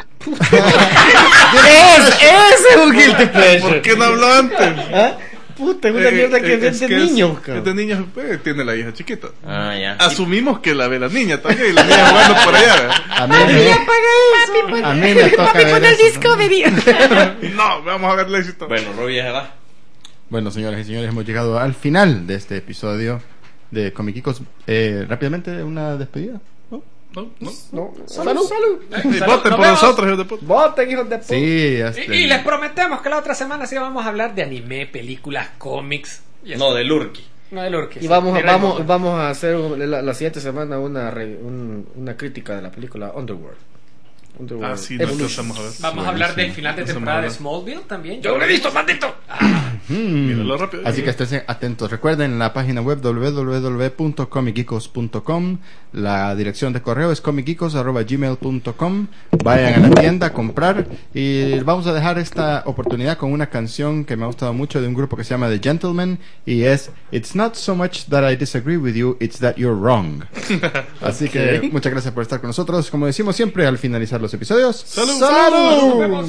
S4: ¡Es, ese es un guilty pleasure!
S2: ¿Por qué no habló antes?
S4: ¿Ah? Puta, es una
S2: Eh,
S4: mierda
S2: eh,
S4: que ven
S2: es
S4: de
S2: que es-
S4: niños,
S2: es
S4: cabrón.
S2: de niños, eh, tiene la hija chiquita.
S3: Ah, ya.
S2: Asumimos que la ve la niña también, y la niña jugando por allá. ¿verdad?
S1: A mí me, a mí me toca ver
S8: Pon el
S1: eso.
S8: Discovery.
S2: No, vamos a ver la éxito.
S3: Bueno, Robbie ya se va.
S1: Bueno, señoras y señores, hemos llegado al final de este episodio de Comiquicos. Eh, rápidamente, una despedida. ¿no?
S2: No, no.
S4: No, salud, salud.
S2: Eh,
S7: Salud,
S2: voten
S7: nos
S2: por
S7: vemos.
S2: nosotros, hijos de puta.
S4: Voten, hijos de puta.
S1: Sí, hasta
S7: Y, y les prometemos que la otra semana sí vamos a hablar de anime, películas, cómics. Y
S3: No,
S7: esto.
S3: de Lurky.
S7: No de Lurky.
S4: Y
S7: sí,
S4: vamos,
S7: de
S4: vamos,
S7: Rainbow.
S4: vamos a hacer la, la siguiente semana una, re- un- una crítica de la película Underworld. Underworld
S2: Ah, sí, no
S4: Evolution.
S2: alcanzamos a ver.
S7: Vamos a hablar del final de
S2: Eso
S7: temporada de
S2: me habla.
S7: Smallville también. Yo lo he visto, maldito.
S1: Mm.
S2: Míralo rápido.
S1: Así que estén atentos. Recuerden la página web doble u doble u doble u punto comic geekos punto com. La dirección de correo es comic geekos arroba gmail punto com. Vayan a la tienda a comprar. Y vamos a dejar esta oportunidad con una canción que me ha gustado mucho de un grupo que se llama The Gentlemen. Y es It's not so much that I disagree with you, it's that you're wrong. Así que muchas gracias por estar con nosotros. Como decimos siempre al finalizar los episodios.
S2: ¡Salud!
S1: ¡Salud!
S7: Nos vemos.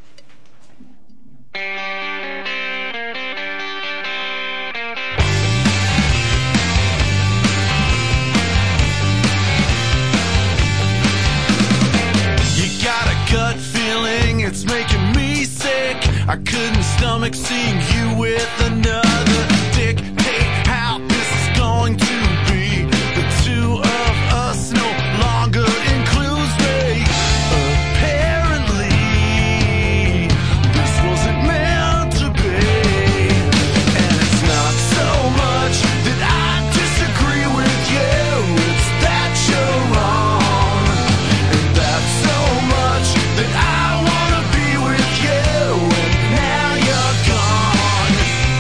S9: You got a gut feeling, it's making me sick. I couldn't stomach seeing you with another. Dictate how this is going to be. The two of us no longer includes me. Apparently, this wasn't meant to be. And it's not so much that I disagree with you, it's that you're wrong. And that's so much that I wanna be with you, and now you're gone.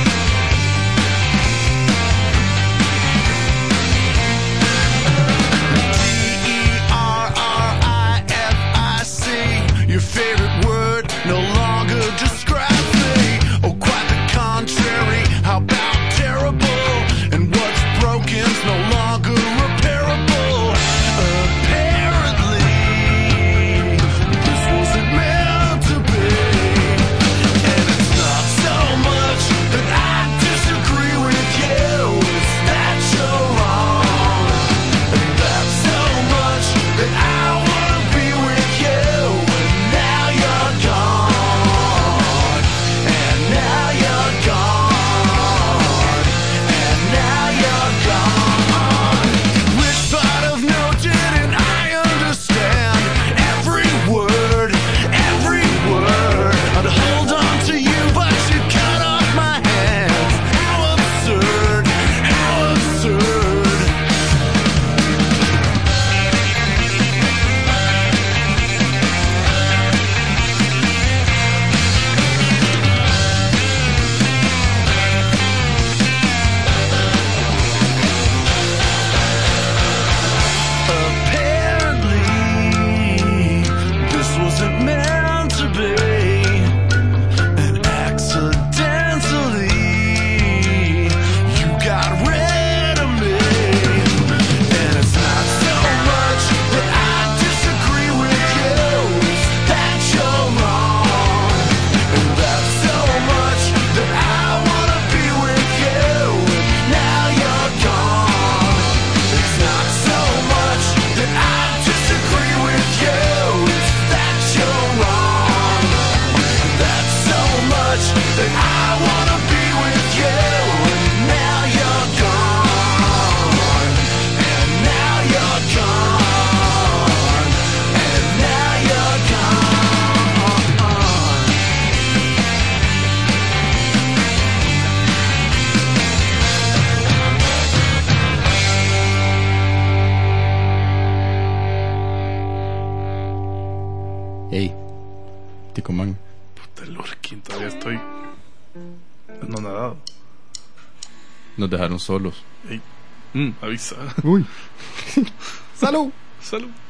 S9: D E R R I F I C, your favorite word no longer describes me. Oh, quite the contrary, how about terrible? And what's broken's no longer repairable. Apparently, this wasn't meant to be. And it's not so much that I disagree with you, it's that you're wrong. And that's so much that I wanna be with you, and now you're gone. And now you're gone. And now you're gone.
S1: simpático, man.
S2: Puta, el Lurkin, todavía estoy anonadado.
S1: Nos dejaron solos.
S2: Ey. Mm, avisa.
S1: Uy. ¡Salud!
S2: Salud.